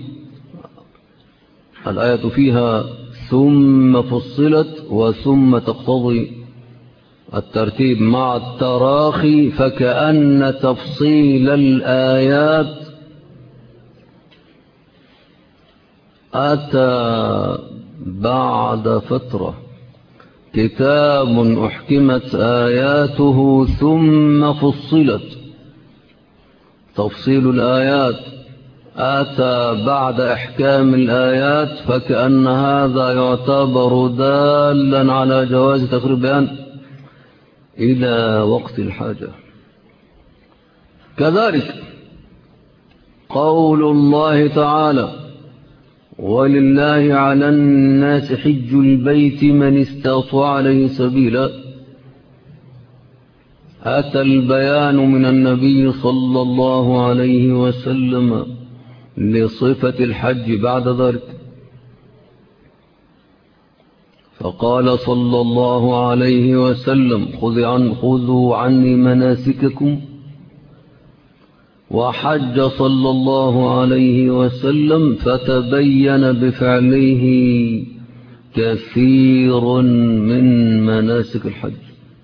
الآية فيها ثم فصلت، وثم تقتضي الترتيب مع التراخي، فكأن تفصيل الآيات أتى بعد فترة. كتاب أحكمت آياته ثم فصلت، تفصيل الآيات أتى بعد إحكام الآيات، فكأن هذا يعتبر دالا على جواز تأخير البيان إلى وقت الحاجة. كذلك قول الله تعالى: ولله على الناس حج البيت من استطاع عليه سبيلا. أتى البيان من النبي صلى الله عليه وسلم لصفة الحج بعد ذلك، فقال صلى الله عليه وسلم: خذوا عني مناسككم. وحج صلى الله عليه وسلم فتبين بفعله كثير من مناسك الحج.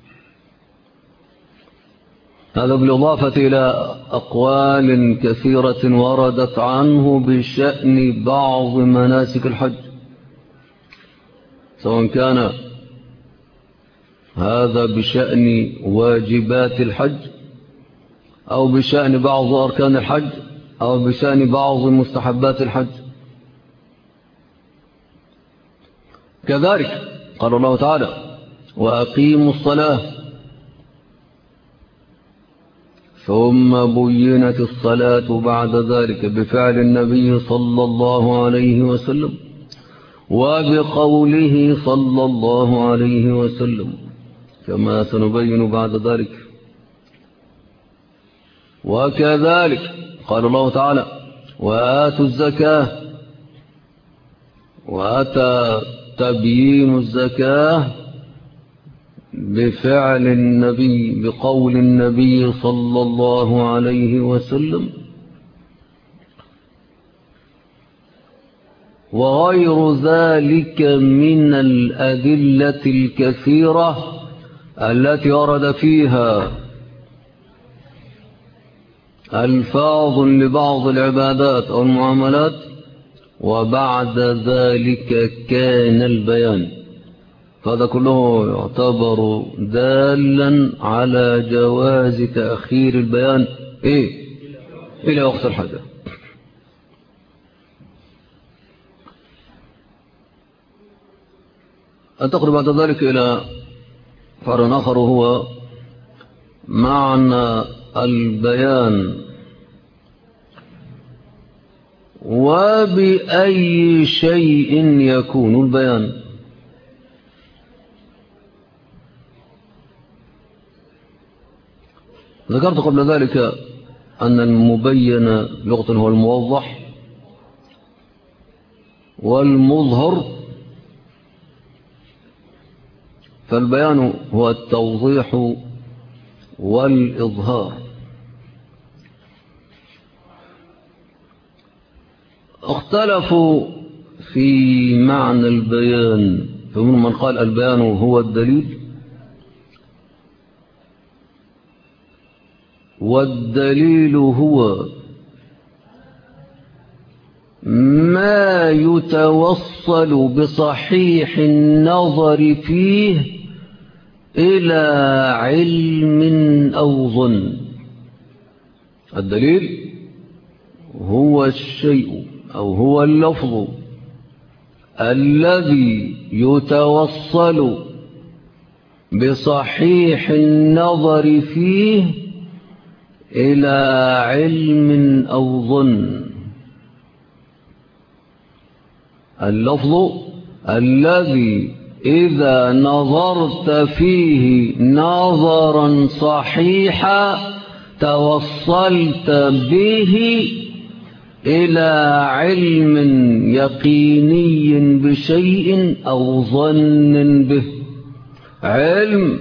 هذا بالإضافة إلى أقوال كثيرة وردت عنه بشأن بعض مناسك الحج، سواء كان هذا بشأن واجبات الحج أو بشأن بعض أركان الحج أو بشأن بعض مستحبات الحج. كذلك قال الله تعالى وأقيموا الصلاة، ثم بينت الصلاة بعد ذلك بفعل النبي صلى الله عليه وسلم وبقوله صلى الله عليه وسلم كما سنبين بعد ذلك. وكذلك قال الله تعالى وآتوا الزكاة، وأتى تبيين الزكاة بفعل النبي بقول النبي صلى الله عليه وسلم. وغير ذلك من الأدلة الكثيرة التي ورد فيها ألفاظ لبعض العبادات أو المعاملات، وبعد ذلك كان البيان. فهذا كله يعتبر دالا على جواز تأخير البيان إلى وقت الحاجة. أنتقل بعد ذلك إلى فرع آخر هو معنى البيان. وبأي شيء يكون البيان؟ ذكرت قبل ذلك أن المبين لغة هو الموضح والمظهر، فالبيان هو التوضيح والإظهار. اختلفوا في معنى البيان، فمن من قال البيان هو الدليل، والدليل هو ما يتوصل بصحيح النظر فيه إلى علم أو ظن. الدليل هو الشيء أو هو اللفظ الذي يتوصل بصحيح النظر فيه إلى علم أو ظن. اللفظ الذي إذا نظرت فيه نظرا صحيحا توصلت به إلى علم يقيني بشيء أو ظن به. علم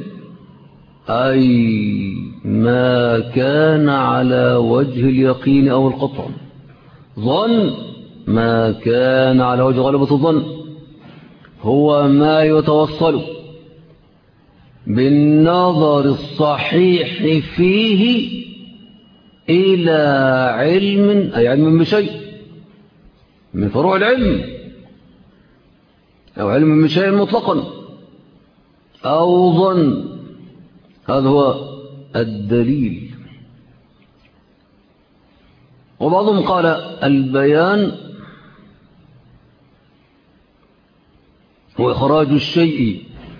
أي ما كان على وجه اليقين أو القطع، ظن ما كان على وجه غلبة الظن، هو ما يتوصل بالنظر الصحيح فيه إلى علم، أي علم بشيء من فروع العلم، أو علم بشيء مطلقا أو ظن. هذا هو الدليل. وبعضهم قال البيان هو إخراج الشيء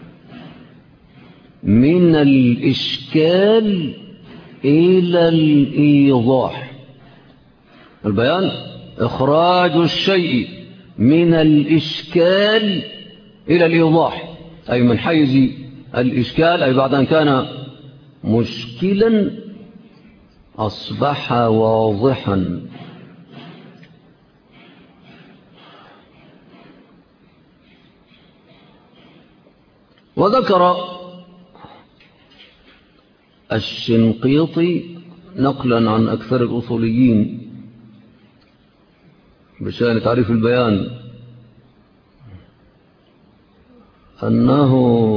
من الإشكال إلى الإيضاح. البيان إخراج الشيء من الإشكال إلى الإيضاح، أي من حيز الإشكال، أي بعد أن كان مشكلا أصبح واضحا. وذكر الشنقيطي نقلا عن أكثر الأصوليين بشأن تعريف البيان أنه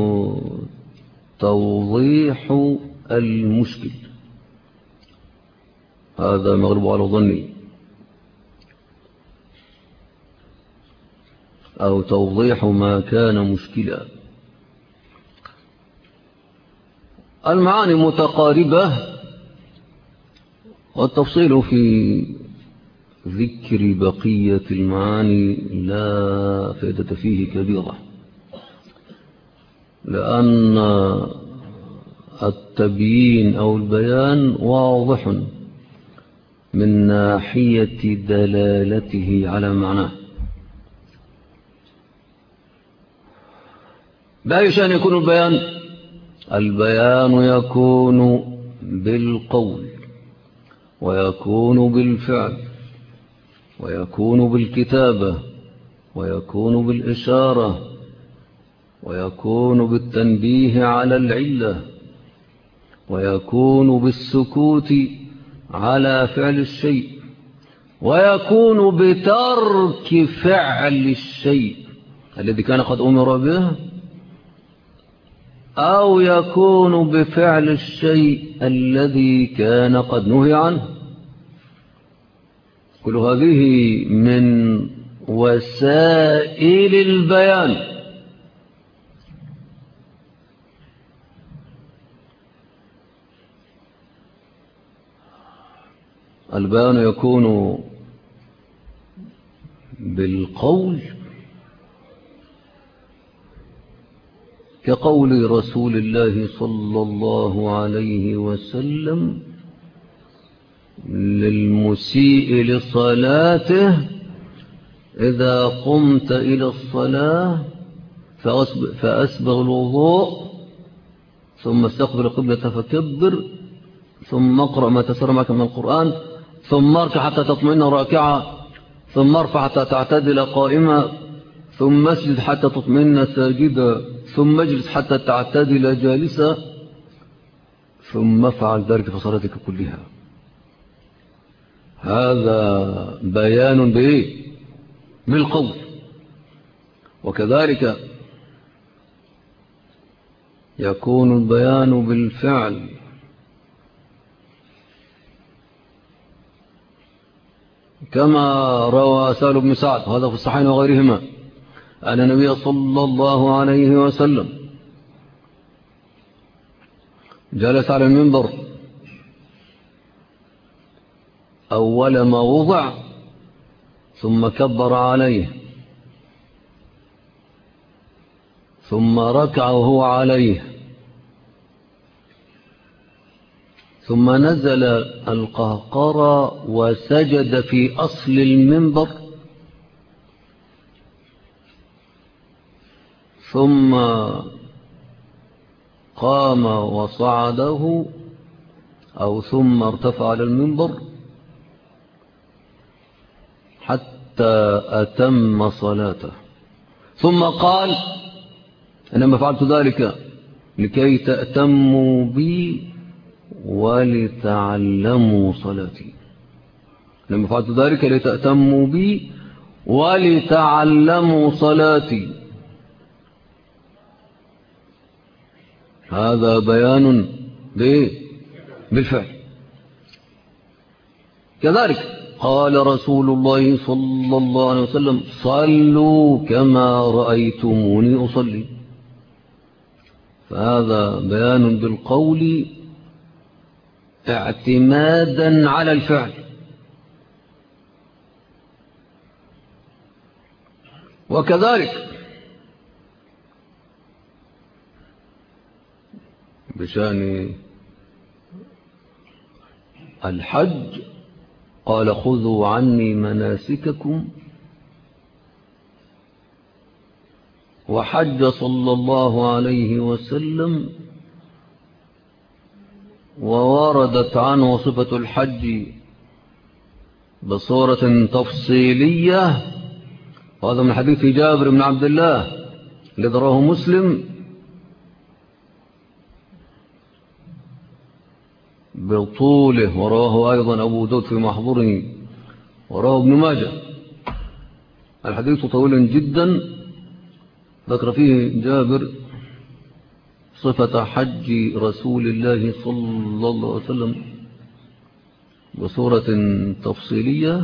توضيح المشكل، هذا مغلوب على ظني، أو توضيح ما كان مشكلا. المعاني متقاربة، والتفصيل في ذكر بقية المعاني لا فائدة فيه كبيرة، لأن التبيين أو البيان واضح من ناحية دلالته على معناه. بأي شأن يكون البيان؟ البيان يكون بالقول، ويكون بالفعل، ويكون بالكتابة، ويكون بالإشارة، ويكون بالتنبيه على العلة، ويكون بالسكوت على فعل الشيء، ويكون بترك فعل الشيء الذي كان قد أمر به، أو يكون بفعل الشيء الذي كان قد نهي عنه. كل هذه من وسائل البيان. البيان يكون بالقول كقول رسول الله صلى الله عليه وسلم للمسيء لصلاته: إذا قمت إلى الصلاة فأسبغ الوضوء، ثم استقبل القبلة فكبر، ثم اقرأ ما تيسر معك من القرآن، ثم اركع حتى تطمئن راكعا، ثم ارفع حتى تعتدل قائما، ثم اسجد حتى تطمئن ساجدا، ثم اجلس حتى تعتدل جالسا، ثم افعل ذلك في صلاتك كلها. هذا بيان بإيه؟ بالقول. وكذلك يكون البيان بالفعل، كما روى سهل بن سعد، وهذا في الصحيحين وغيرهما، أن النبي صلى الله عليه وسلم جلس على المنبر أول ما وضع، ثم كبر عليه، ثم ركع وهو عليه، ثم نزل القهقرى وسجد في أصل المنبر، ثم قام وصعده أو ثم ارتفع على المنبر حتى أتم صلاته، ثم قال: إنما فعلت ذلك لكي تأتموا بي ولتعلموا صلاتي. إنما فعلت ذلك لتأتموا بي ولتعلموا صلاتي. هذا بيان بالفعل. كذلك قال رسول الله صلى الله عليه وسلم: صلوا كما رأيتموني أصلي. فهذا بيان بالقول اعتمادا على الفعل. وكذلك بشأن الحج قال: خذوا عني مناسككم. وحج صلى الله عليه وسلم ووردت عنه صفة الحج بصورة تفصيلية، وهذا من حديث جابر بن عبد الله الذي رواه مسلم بطوله، ورواه أيضا أبو داود في محظوره، ورواه ابن ماجه. الحديث طويل جدا، ذكر فيه جابر صفة حج رسول الله صلى الله عليه وسلم بصورة تفصيلية،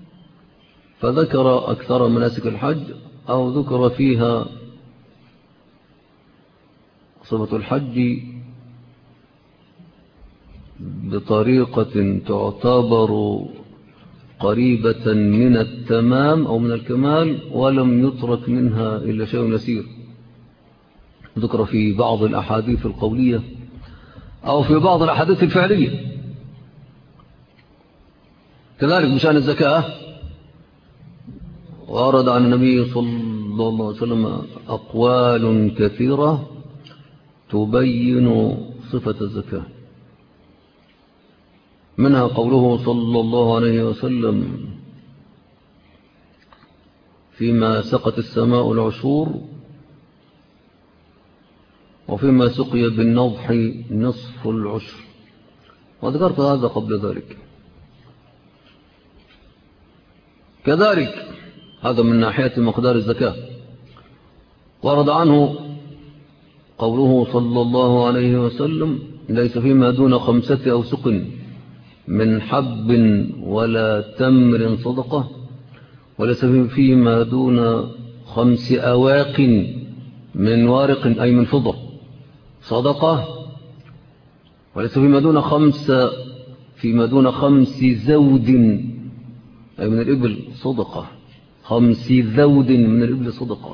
فذكر أكثر مناسك الحج، أو ذكر فيها صفة الحج بطريقة تعتبر قريبة من التمام أو من الكمال، ولم يترك منها إلا شيء يسير ذكر في بعض الأحاديث القولية أو في بعض الأحاديث الفعلية. كذلك بشأن الزكاة ورد عن النبي صلى الله عليه وسلم أقوال كثيرة تبين صفة الزكاة، منها قوله صلى الله عليه وسلم فيما سقت السماء العشور وفيما سقي بالنضح نصف العشر، وذكرت هذا قبل ذلك. كذلك هذا من ناحية مقدار الزكاة. ورد عنه قوله صلى الله عليه وسلم ليس فيما دون 5 أوسق من حب ولا تمر صدقة، وليس فيما دون 5 أواق من وارق أي من فضة صدقة، وليس فيما دون 5 زود أي من الإبل صدقة، 5 زود من الإبل صدقة.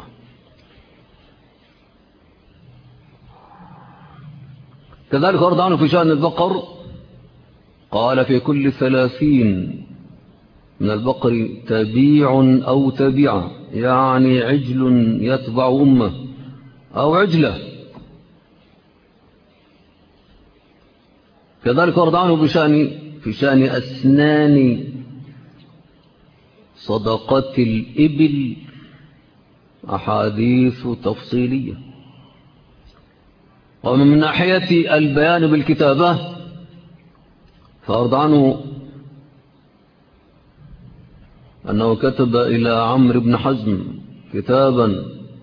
كذلك ورد عنه في شأن البقر قال في كل 30 من البقر تبيع أو تبيعة، يعني عجل يتبع أمه أو عجلة. كذلك ورد عنه في شأن أسنان صدقة الإبل أحاديث تفصيلية. ومن ناحية البيان بالكتابة فورد عنه أنه كتب إلى عمرو بن حزم كتابا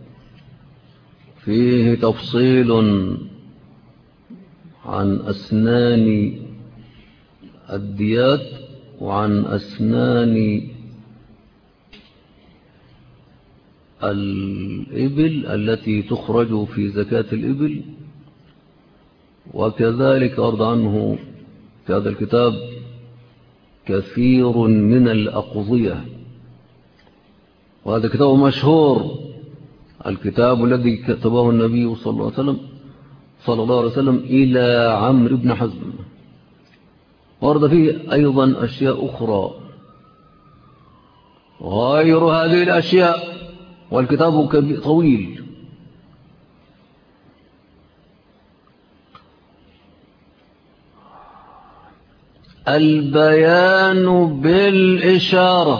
فيه تفصيل عن أسنان الديات وعن أسنان الإبل التي تخرج في زكاة الإبل. وكذلك ورد عنه في هذا الكتاب كثير من الأقضية، وهذا كتاب مشهور، الكتاب الذي كتبه النبي صلى الله عليه وسلم إلى عمرو بن حزم. ورد فيه أيضا أشياء أخرى غير هذه الأشياء، والكتاب طويل. البيان بالإشارة.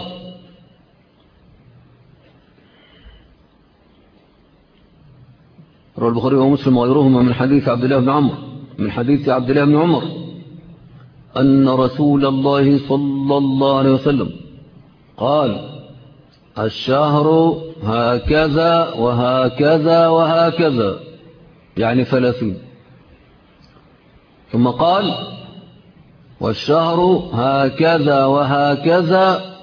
رواه البخاري ومسلم وغيرهما من حديث عبد الله بن عمر أن رسول الله صلى الله عليه وسلم قال الشهر هكذا وهكذا وهكذا، يعني 30. ثم قال والشهر هكذا وهكذا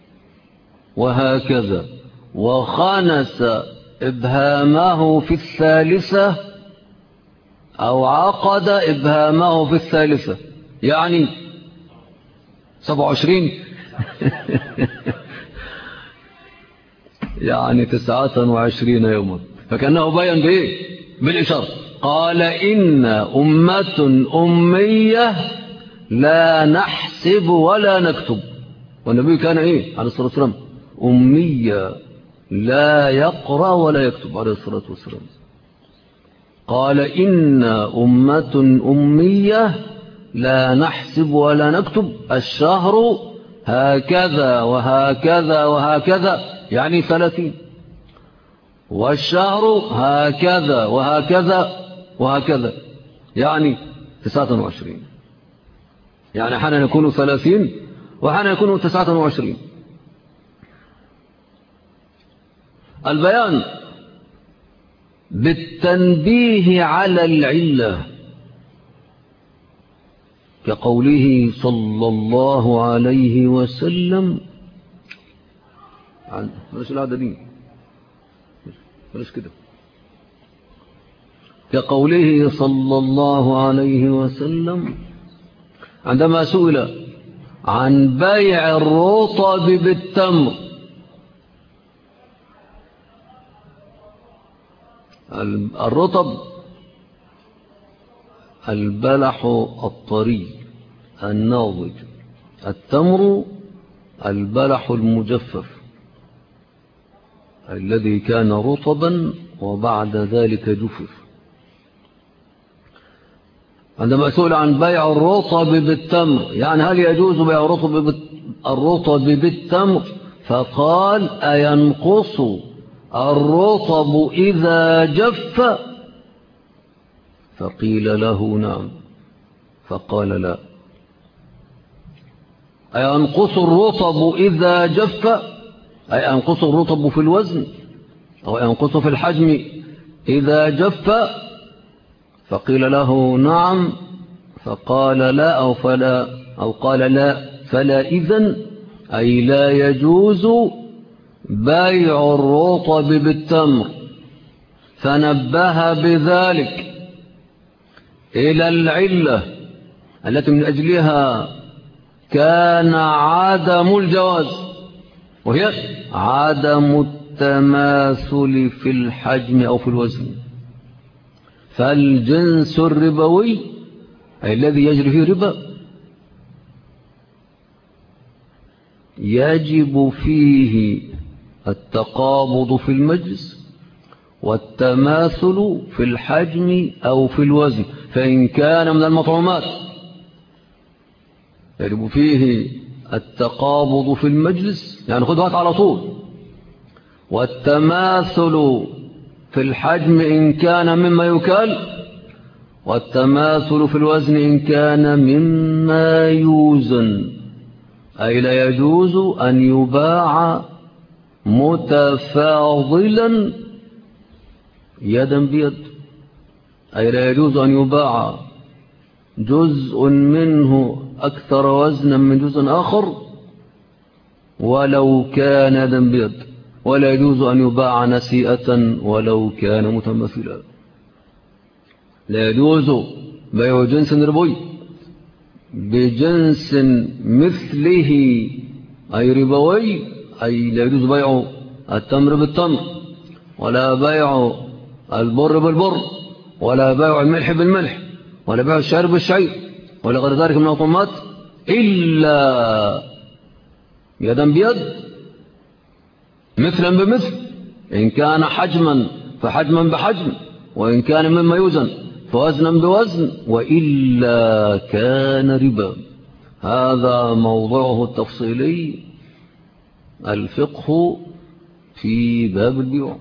وهكذا، وخنس إبهامه في الثالثة أو عقد إبهامه في الثالثة، يعني 27 يعني 29 يوما. فكأنه بيان بإيه؟ بالإشارة. قال إن أمة أمية لا نحسب ولا نكتب. والنبي كان إيه عليه الصلاة والسلام؟ أمية لا يقرأ ولا يكتب عليه الصلاة والسلام. قال إن أمة أمية لا نحسب ولا نكتب، الشهر هكذا وهكذا وهكذا يعني 30، والشهر هكذا وهكذا وهكذا يعني 29، يعني حين يكون 30 وحين يكون 29. البيان بالتنبيه على العلة كقوله صلى الله عليه وسلم بلاش العادة دي، بلاش كده. كقوله صلى الله عليه وسلم عندما سئل عن بيع الرطب بالتمر، الرطب البلح الطري الناضج، التمر البلح المجفف الذي كان رطبا وبعد ذلك جفف. عندما سئل عن بيع الرطب بالتمر، يعني هل يجوز بيع الرطب بالتمر، فقال أينقص الرطب إذا جف؟ فقيل له نعم، فقال لا. أينقص الرطب إذا جف، أي أنقص الرطب في الوزن أو أنقص في الحجم إذا جف؟ فقيل له نعم، فقال لا أو قال لا، فلا إذن، أي لا يجوز بيع الرطب بالتمر. فنبه بذلك إلى العلة التي من أجلها كان عدم الجواز، وهي عدم التماثل في الحجم أو في الوزن. فالجنس الربوي أي الذي يجري فيه ربا يجب فيه التقابض في المجلس والتماثل في الحجم أو في الوزن. فإن كان من المطعومات يجب فيه التقابض في المجلس، يعني خذ وقت على طول، والتماثل في الحجم إن كان مما يكال، والتماثل في الوزن إن كان مما يوزن. أي لا يجوز أن يباع متفاضلا يدا بيد، أي لا يجوز أن يباع جزء منه أكثر وزنا من جزء آخر ولو كان يدا بيد، ولا يجوز أن يباع نسيئة ولو كان متماثلا. لا يجوز بيع جنس ربوي بجنس مثله أي ربوي، أي لا يجوز بيع التمر بالتمر، ولا بيع البر بالبر، ولا بيع الملح بالملح، ولا بيع الشعير بالشعير، ولا غير ذلك من الطعمات، إلا يدا بيد مثلا بمثل، إن كان حجما فحجما بحجم، وإن كان مما يوزن فوزنا بوزن، وإلا كان ربا. هذا موضوعه التفصيلي الفقه في باب البيوع،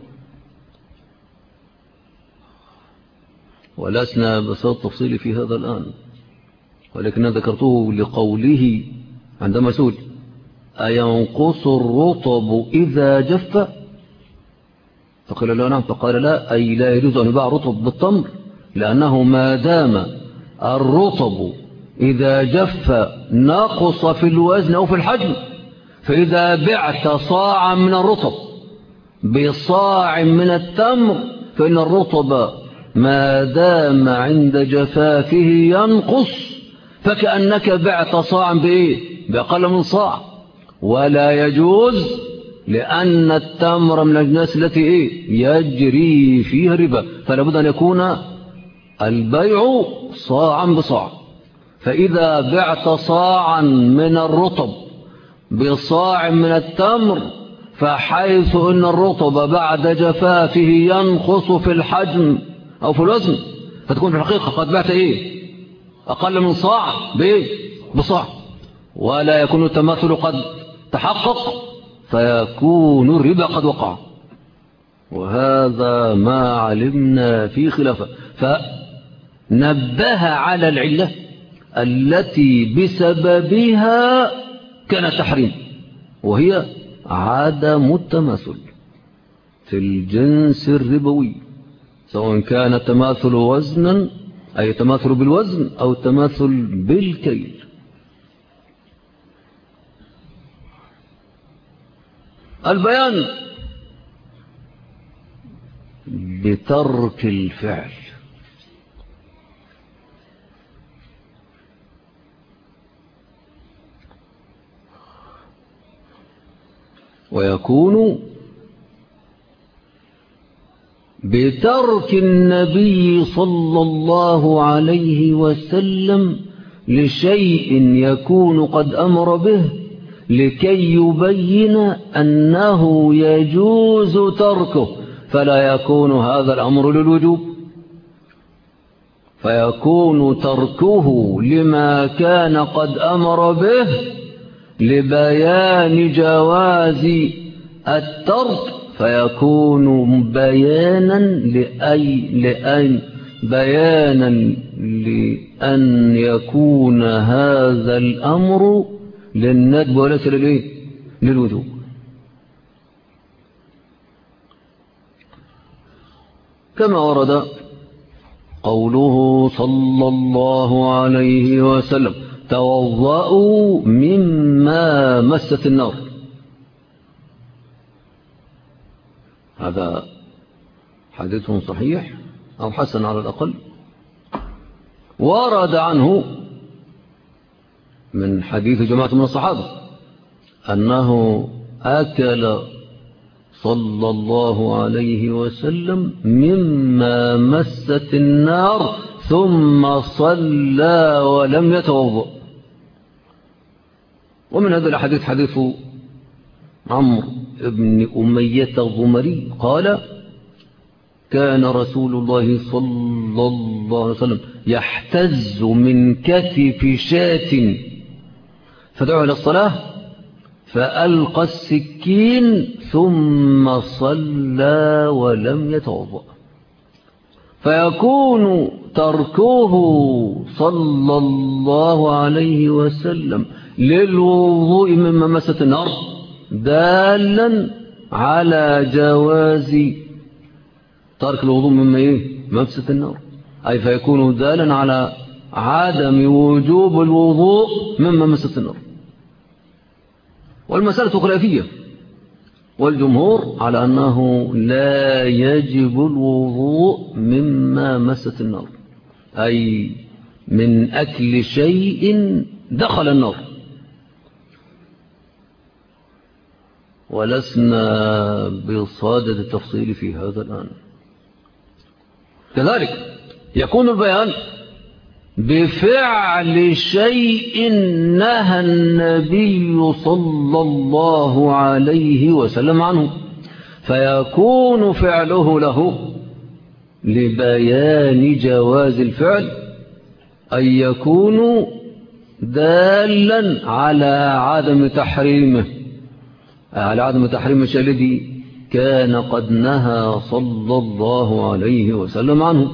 ولسنا بصوت تفصيلي في هذا الآن، ولكن ذكرته لقوله عندما سئل أينقص الرطب إذا جف؟ فقال له نعم، فقال لا، أي لا يجوز أن يباع رطب بالتمر، لأنه ما دام الرطب إذا جف نقص في الوزن أو في الحجم، فإذا بعت صاعا من الرطب بصاع من التمر فإن الرطب ما دام عند جفافه ينقص، فكأنك بعت صاعا بإيه؟ بأقل من صاع. ولا يجوز، لأن التمر من الأجناس التي يجري فيها ربا، فلا بد أن يكون البيع صاعا بصاع. فإذا بعت صاعا من الرطب بصاع من التمر، فحيث أن الرطب بعد جفافه ينقص في الحجم أو في الوزن، فتكون في الحقيقة قد بعت أقل من صاع بصاع، ولا يكون التماثل قد تحقق، فيكون الربا قد وقع. وهذا ما علمنا في خلافه. فنبه على العلة التي بسببها كان تحريم، وهي عدم التماثل في الجنس الربوي، سواء كان التماثل وزنا أي التماثل بالوزن أو التماثل بالكيل. البيان بترك الفعل. ويكون بترك النبي صلى الله عليه وسلم لشيء يكون قد أمر به لكي يبين أنه يجوز تركه، فلا يكون هذا الأمر للوجوب، فيكون تركه لما كان قد أمر به لبيان جواز الترك، فيكون بيانا لأن يكون هذا الأمر للندب وليس للوجوب. كما ورد قوله صلى الله عليه وسلم: توضأوا مما مست النار. هذا حديث صحيح أو حسن على الأقل، ورد عنه من حديث جماعة من الصحابة أنه أكل صلى الله عليه وسلم مما مست النار ثم صلى ولم يتوضأ. ومن هذا الحديث حديث عمرو بن أمية الضمري قال: كان رسول الله صلى الله عليه وسلم يحتز من كتف شاة فدعا إلى الصلاة فألقى السكين ثم صلى ولم يتوضأ، فيكون تركه صلى الله عليه وسلم للوضوء مما مست النار دالا على جواز ترك الوضوء مما مست النار، أي فيكون دالا على عدم وجوب الوضوء مما مست النار. والمسألة خلافية، والجمهور على أنه لا يجب الوضوء مما مست النار، أي من أكل شيء دخل النار. ولسنا بصادد التفصيل في هذا الآن. كذلك يكون البيان بفعل شيء نهى النبي صلى الله عليه وسلم عنه، فيكون فعله له لبيان جواز الفعل، أن يكون دالا على عدم تحريمه، على عدم تحريم الشيء الذي كان قد نهى صلى الله عليه وسلم عنه،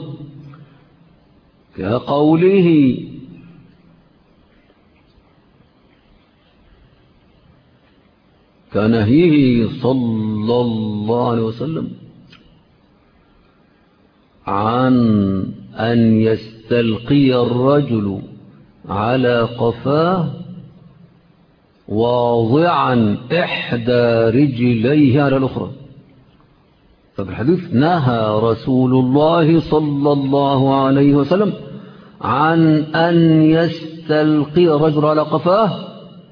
كقوله: كنهيه صلى الله عليه وسلم عن أن يستلقي الرجل على قفاه واضعا إحدى رجليه على الأخرى. ففي الحديث: نهى رسول الله صلى الله عليه وسلم عن أن يستلقي الرجل على قفاه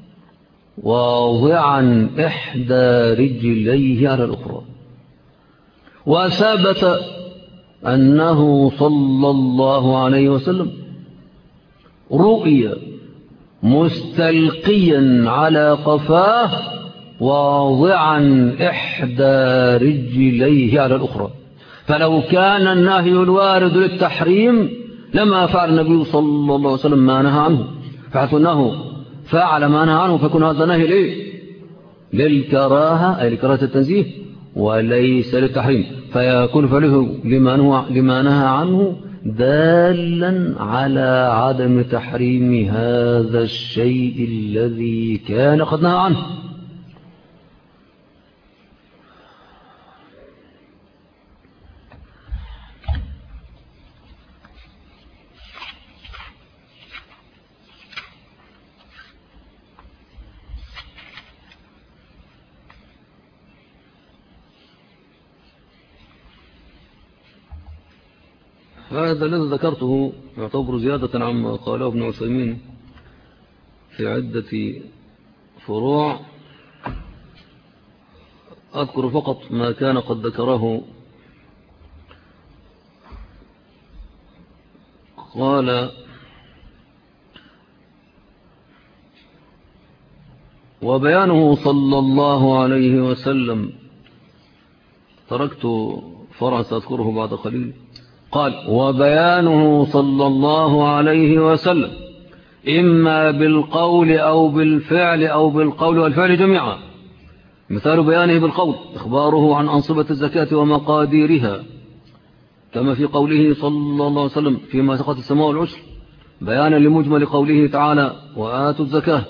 واضعا إحدى رجليه على الأخرى. وثبت أنه صلى الله عليه وسلم رؤي مستلقيا على قفاه واضعا إحدى رجليه على الأخرى. فلو كان النهي الوارد للتحريم لما فعل النبي صلى الله عليه وسلم ما نهى عنه، فحيث أنه فعل ما نهى عنه فيكون هذا نهي للكراهة، أي لكراهة التنزيه، وليس للتحريم، فيكون فعله لما نهى عنه دالا على عدم تحريم هذا الشيء الذي كان قد نهى عنه. هذا الذي ذكرته يعتبر زيادة عما قاله ابن عثيمين في عدة فروع أذكر فقط ما كان قد ذكره. قال: وبيانه صلى الله عليه وسلم. تركت فرع سأذكره بعد قليل. قال: وبيانه صلى الله عليه وسلم إما بالقول أو بالفعل أو بالقول والفعل جميعا. مثال بيانه بالقول: إخباره عن أنصبة الزكاة ومقاديرها، كما في قوله صلى الله عليه وسلم فيما سقط السماء والعشر، بيانا لمجمل قوله تعالى: وآتوا الزكاة.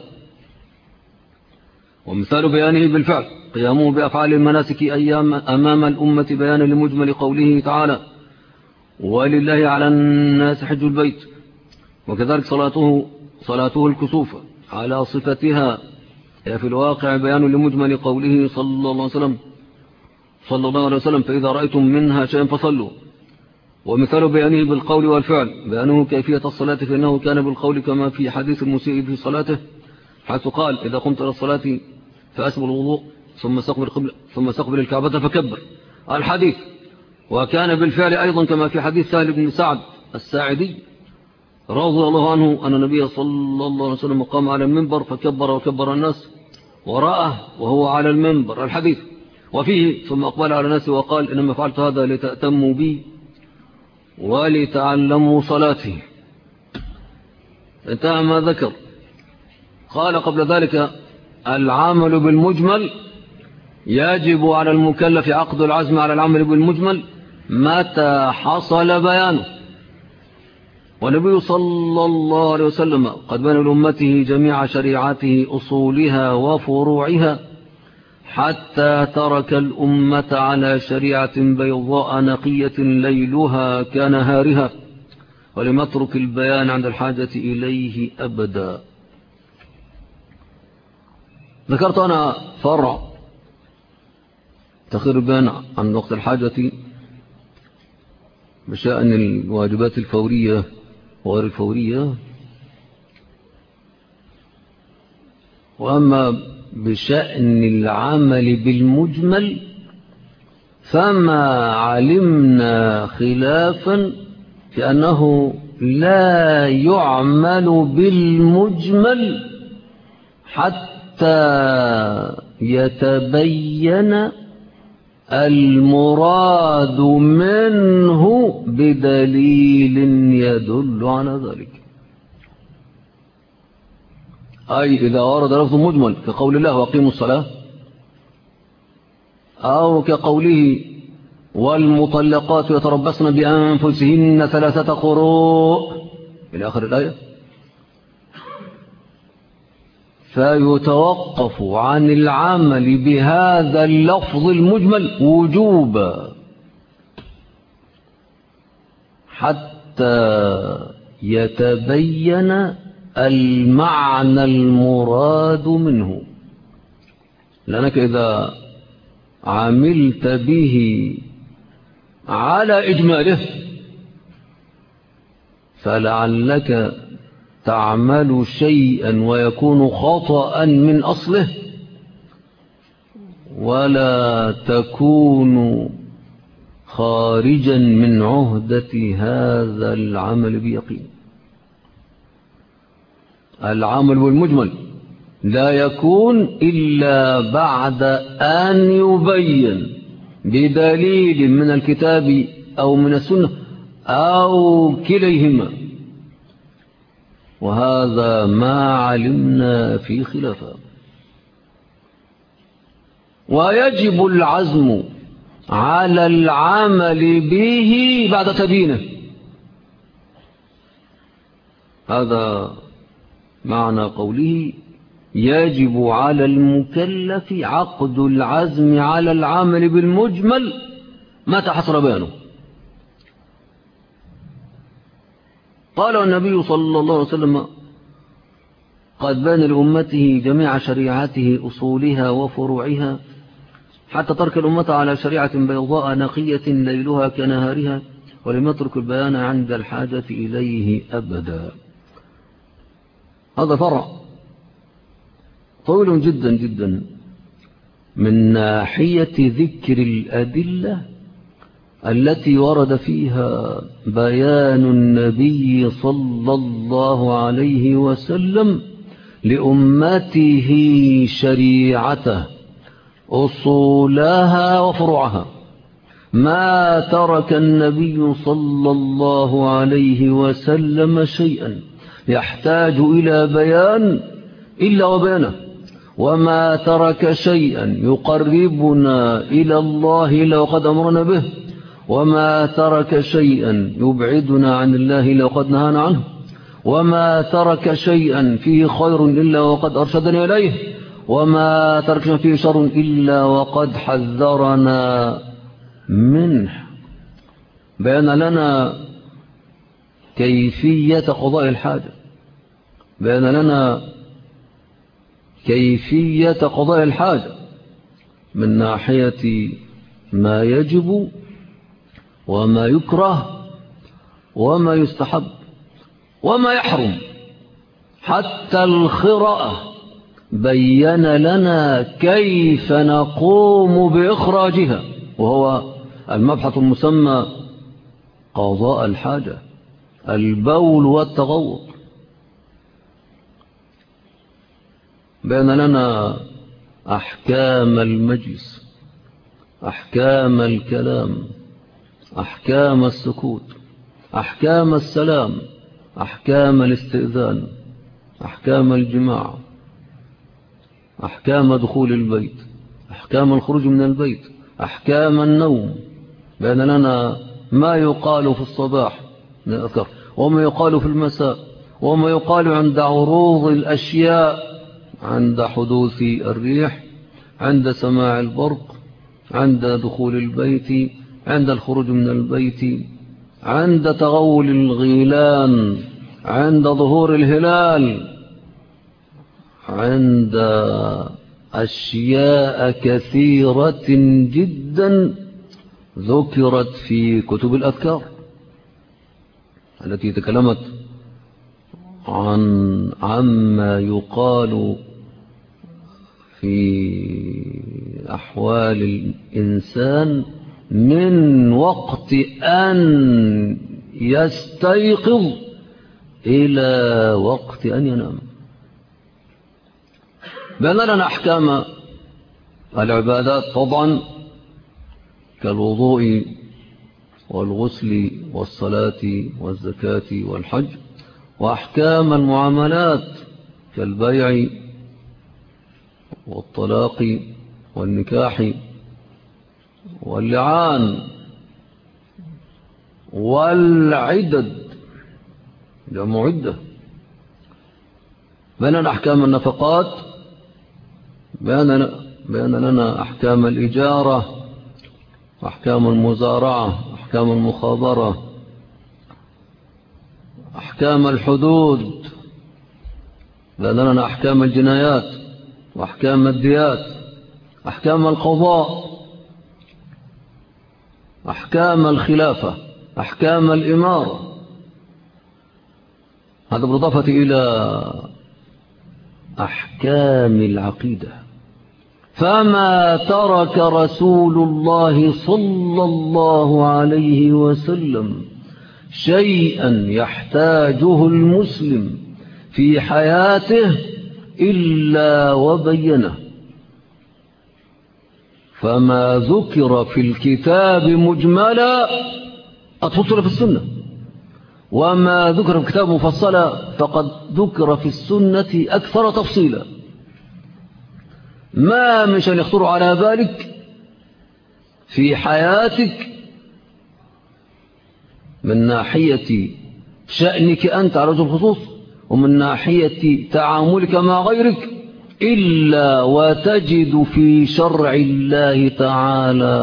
ومثال بيانه بالفعل: قيامه بأفعال المناسك أيام أمام الأمة، بيانا لمجمل قوله تعالى: ولله على الناس حج البيت. وكذلك صلاته الكسوف على صفتها، هي في الواقع بيان لمجمل قوله صلى الله عليه وسلم: فإذا رأيتم منها شيئا فصلوا. ومثال بيانه بالقول والفعل: بيانه كيفية الصلاة، فإنه كان بالقول كما في حديث المسيء في صلاته، حيث قال: إذا قمت إلى الصلاة فأسبغ الوضوء ثم استقبل الكعبة فكبر الحديث. وكان بالفعل أيضا كما في حديث سهل بن سعد الساعدي رضي الله عنه أن النبي صلى الله عليه وسلم قام على المنبر فكبر وكبر الناس وراءه وهو على المنبر الحديث. وفيه: ثم أقبل على الناس وقال: إنما فعلت هذا لتأتموا بي ولتعلموا صلاتي. انتهى ما ذكر. قال قبل ذلك: العمل بالمجمل، يجب على المكلف عقد العزم على العمل بالمجمل متى حصل بيانه. والنبي صلى الله عليه وسلم قد بين لأمته جميع شريعته أصولها وفروعها، حتى ترك الأمة على شريعة بيضاء نقية ليلها كنهارها، ولم يترك البيان عند الحاجة إليه أبدا. ذكرت أنا فرع تخير البيان عن وقت الحاجة بشأن الواجبات الفورية وغير الفورية. وأما بشأن العمل بالمجمل فما علمنا خلافا في أنه لا يعمل بالمجمل حتى يتبين المراد منه بدليل يدل على ذلك. أي إذا ورد لفظ مجمل كقول الله: وأقيموا الصلاة، أو كقوله: والمطلقات يتربصن بأنفسهن 3 قروء إلى آخر الآية، فيتوقف عن العمل بهذا اللفظ المجمل وجوبا حتى يتبين المعنى المراد منه. لأنك إذا عملت به على إجماله فلعلك تعمل شيئا ويكون خطأ من أصله، ولا تكون خارجا من عهدة هذا العمل بيقين. العمل بالمجمل لا يكون إلا بعد أن يبين بدليل من الكتاب أو من السنة أو كليهما، وهذا ما علمنا في خلافه. ويجب العزم على العمل به بعد تبيينه. هذا معنى قوله: يجب على المكلف عقد العزم على العمل بالمجمل متى حصل بيانه. قال النبي صلى الله عليه وسلم: قد بان لأمته جميع شريعته أصولها وفروعها، حتى ترك الأمة على شريعة بيضاء نقية ليلها كنهارها، ولم يترك البيان عند الحاجة إليه أبدا. هذا فرع طويل جدا جدا من ناحية ذكر الأدلة التي ورد فيها بيان النبي صلى الله عليه وسلم لأمته شريعته أصولها وفروعها. ما ترك النبي صلى الله عليه وسلم شيئا يحتاج إلى بيان إلا وبيانه، وما ترك شيئا يقربنا إلى الله إلا وقد أمرنا به، وما ترك شيئا يبعدنا عن الله إلا وقد نهانا عنه، وما ترك شيئا فيه خير إلا وقد أرشدنا إليه، وما ترك فيه شر إلا وقد حذرنا منه. بيان لنا كيفية قضاء الحاجة، بيان لنا كيفية قضاء الحاجة من ناحية ما يجب وما يكره وما يستحب وما يحرم. حتى الخراءة بين لنا كيف نقوم بإخراجها، وهو المبحث المسمى قضاء الحاجة، البول والتغوط. بين لنا أحكام المجلس، أحكام الكلام، أحكام السكوت، أحكام السلام، أحكام الاستئذان، أحكام الجماع، أحكام دخول البيت، أحكام الخروج من البيت، أحكام النوم. بين لنا ما يقال في الصباح نذكر، وما يقال في المساء، وما يقال عند عروض الأشياء، عند حدوث الريح، عند سماع البرق، عند دخول البيت، عند الخروج من البيت، عند تغول الغيلان، عند ظهور الهلال، عند أشياء كثيرة جدا ذكرت في كتب الأذكار التي تكلمت عما يقال في أحوال الإنسان من وقت أن يستيقظ إلى وقت أن ينام. بين لنا أحكام العبادات طبعا كالوضوء والغسل والصلاة والزكاة والحج، وأحكام المعاملات كالبيع والطلاق والنكاح واللعان والعدد جمع عدة. بين لنا أحكام النفقات، بين لنا أحكام الإجارة، أحكام المزارعة، أحكام المخابرة، أحكام الحدود. بين لنا أحكام الجنايات وأحكام الديات، أحكام القضاء، أحكام الخلافة، أحكام الإمارة. هذا بالإضافة إلى أحكام العقيدة. فما ترك رسول الله صلى الله عليه وسلم شيئا يحتاجه المسلم في حياته إلا وبينه. فما ذكر في الكتاب مجملا أتفصل في السنة، وما ذكر في الكتاب مفصلا فقد ذكر في السنة أكثر تفصيلا. ما مش أن يخطر على بالك في حياتك من ناحية شأنك أنت على وجه الخصوص، ومن ناحية تعاملك مع غيرك، إلا وتجد في شرع الله تعالى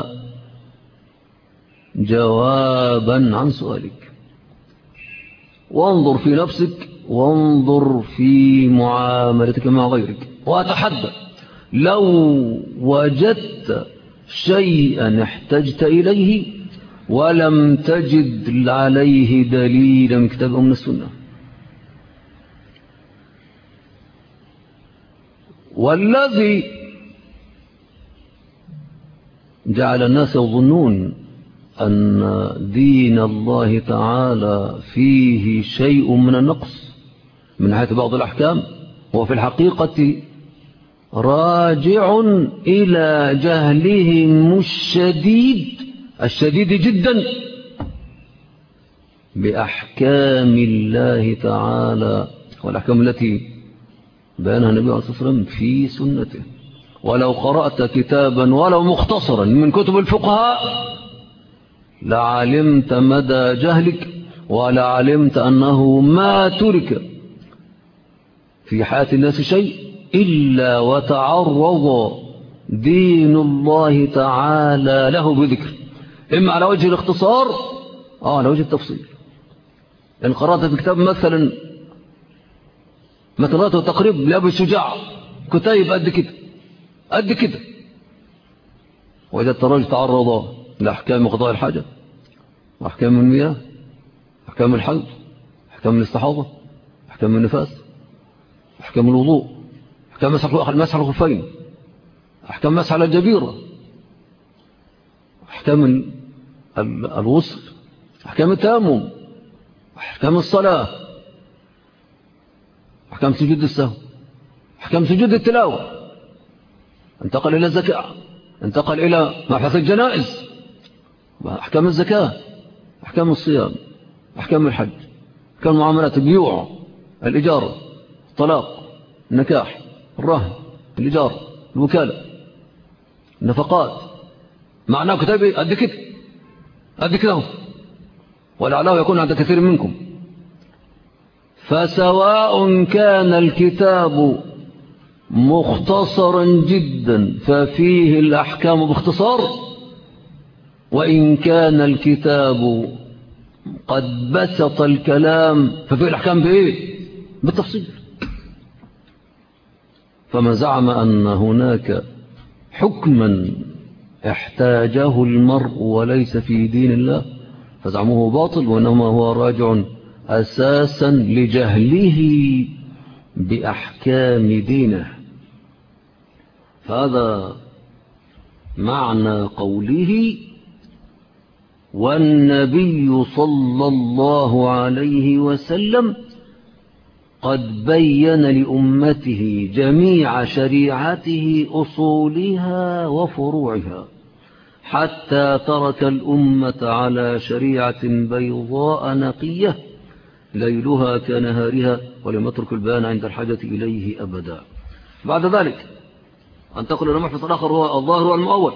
جوابا عن سؤالك. وانظر في نفسك، وانظر في معاملتك مع غيرك. وأتحدى لو وجدت شيئا احتجت إليه ولم تجد عليه دليلا من كتاب من السنة، والذي جعل الناس يظنون أن دين الله تعالى فيه شيء من النقص من ناحية بعض الأحكام، وفي الحقيقة راجع إلى جهلهم الشديد جدا بأحكام الله تعالى والأحكام التي بيانها النبي عليه الصلاة والسلام في سنته. ولو قرأت كتابا ولو مختصرا من كتب الفقهاء لعلمت مدى جهلك، ولعلمت أنه ما ترك في حياة الناس شيء إلا وتعرض دين الله تعالى له بذكر، إما على وجه الاختصار أو على وجه التفصيل. إن قرأت في كتاب مثلا قرأته تقريب لأبي الشجاع، كتيب قد كده، وإذا التراجل تعرض لأحكام قضاء الحاجة وأحكام المياه، أحكام الحيض، أحكام الاستحاضة، أحكام النفاس، أحكام الوضوء، أحكام مسح الخفين، أحكام مسح على الجبيرة، أحكام الغسل، أحكام التيمم، أحكام الصلاة، أحكام سجود السهو، أحكام سجود التلاوة، انتقل إلى الزكاة، انتقل إلى مبحث الجنائز، أحكام الزكاة، أحكام الصيام، أحكام الحج، أحكام معاملات البيوع، الإجارة، الطلاق، النكاح، الرهن، الإجارة، الوكالة، النفقات. معناه كتابي قد كده ولعله يكون عند كثير منكم. فسواء كان الكتاب مختصرا جدا ففيه الأحكام باختصار، وإن كان الكتاب قد بسط الكلام ففيه الأحكام بالتفصيل. فمن زعم أن هناك حكما احتاجه المرء وليس في دين الله فزعمه باطل، وإنما هو راجع أساسا لجهله بأحكام دينه. فهذا معنى قوله والنبي صلى الله عليه وسلم قد بين لأمته جميع شريعته أصولها وفروعها، حتى ترك الأمة على شريعة بيضاء نقية ليلها كنهارها، ولم يترك البيان عند الحاجة إليه أبدا. بعد ذلك أنتقل إلى محفظ آخر هو الظاهر والمؤول.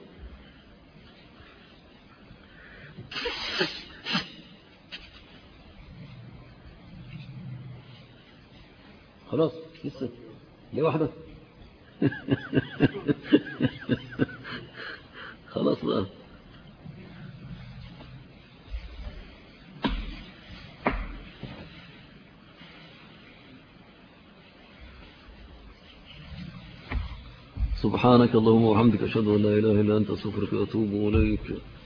خلاص لسه ليه واحدة خلاص بقى. سبحانك اللهم وبحمدك أشهد أن لا إله إلا أنت أستغفرك وأتوب إليك.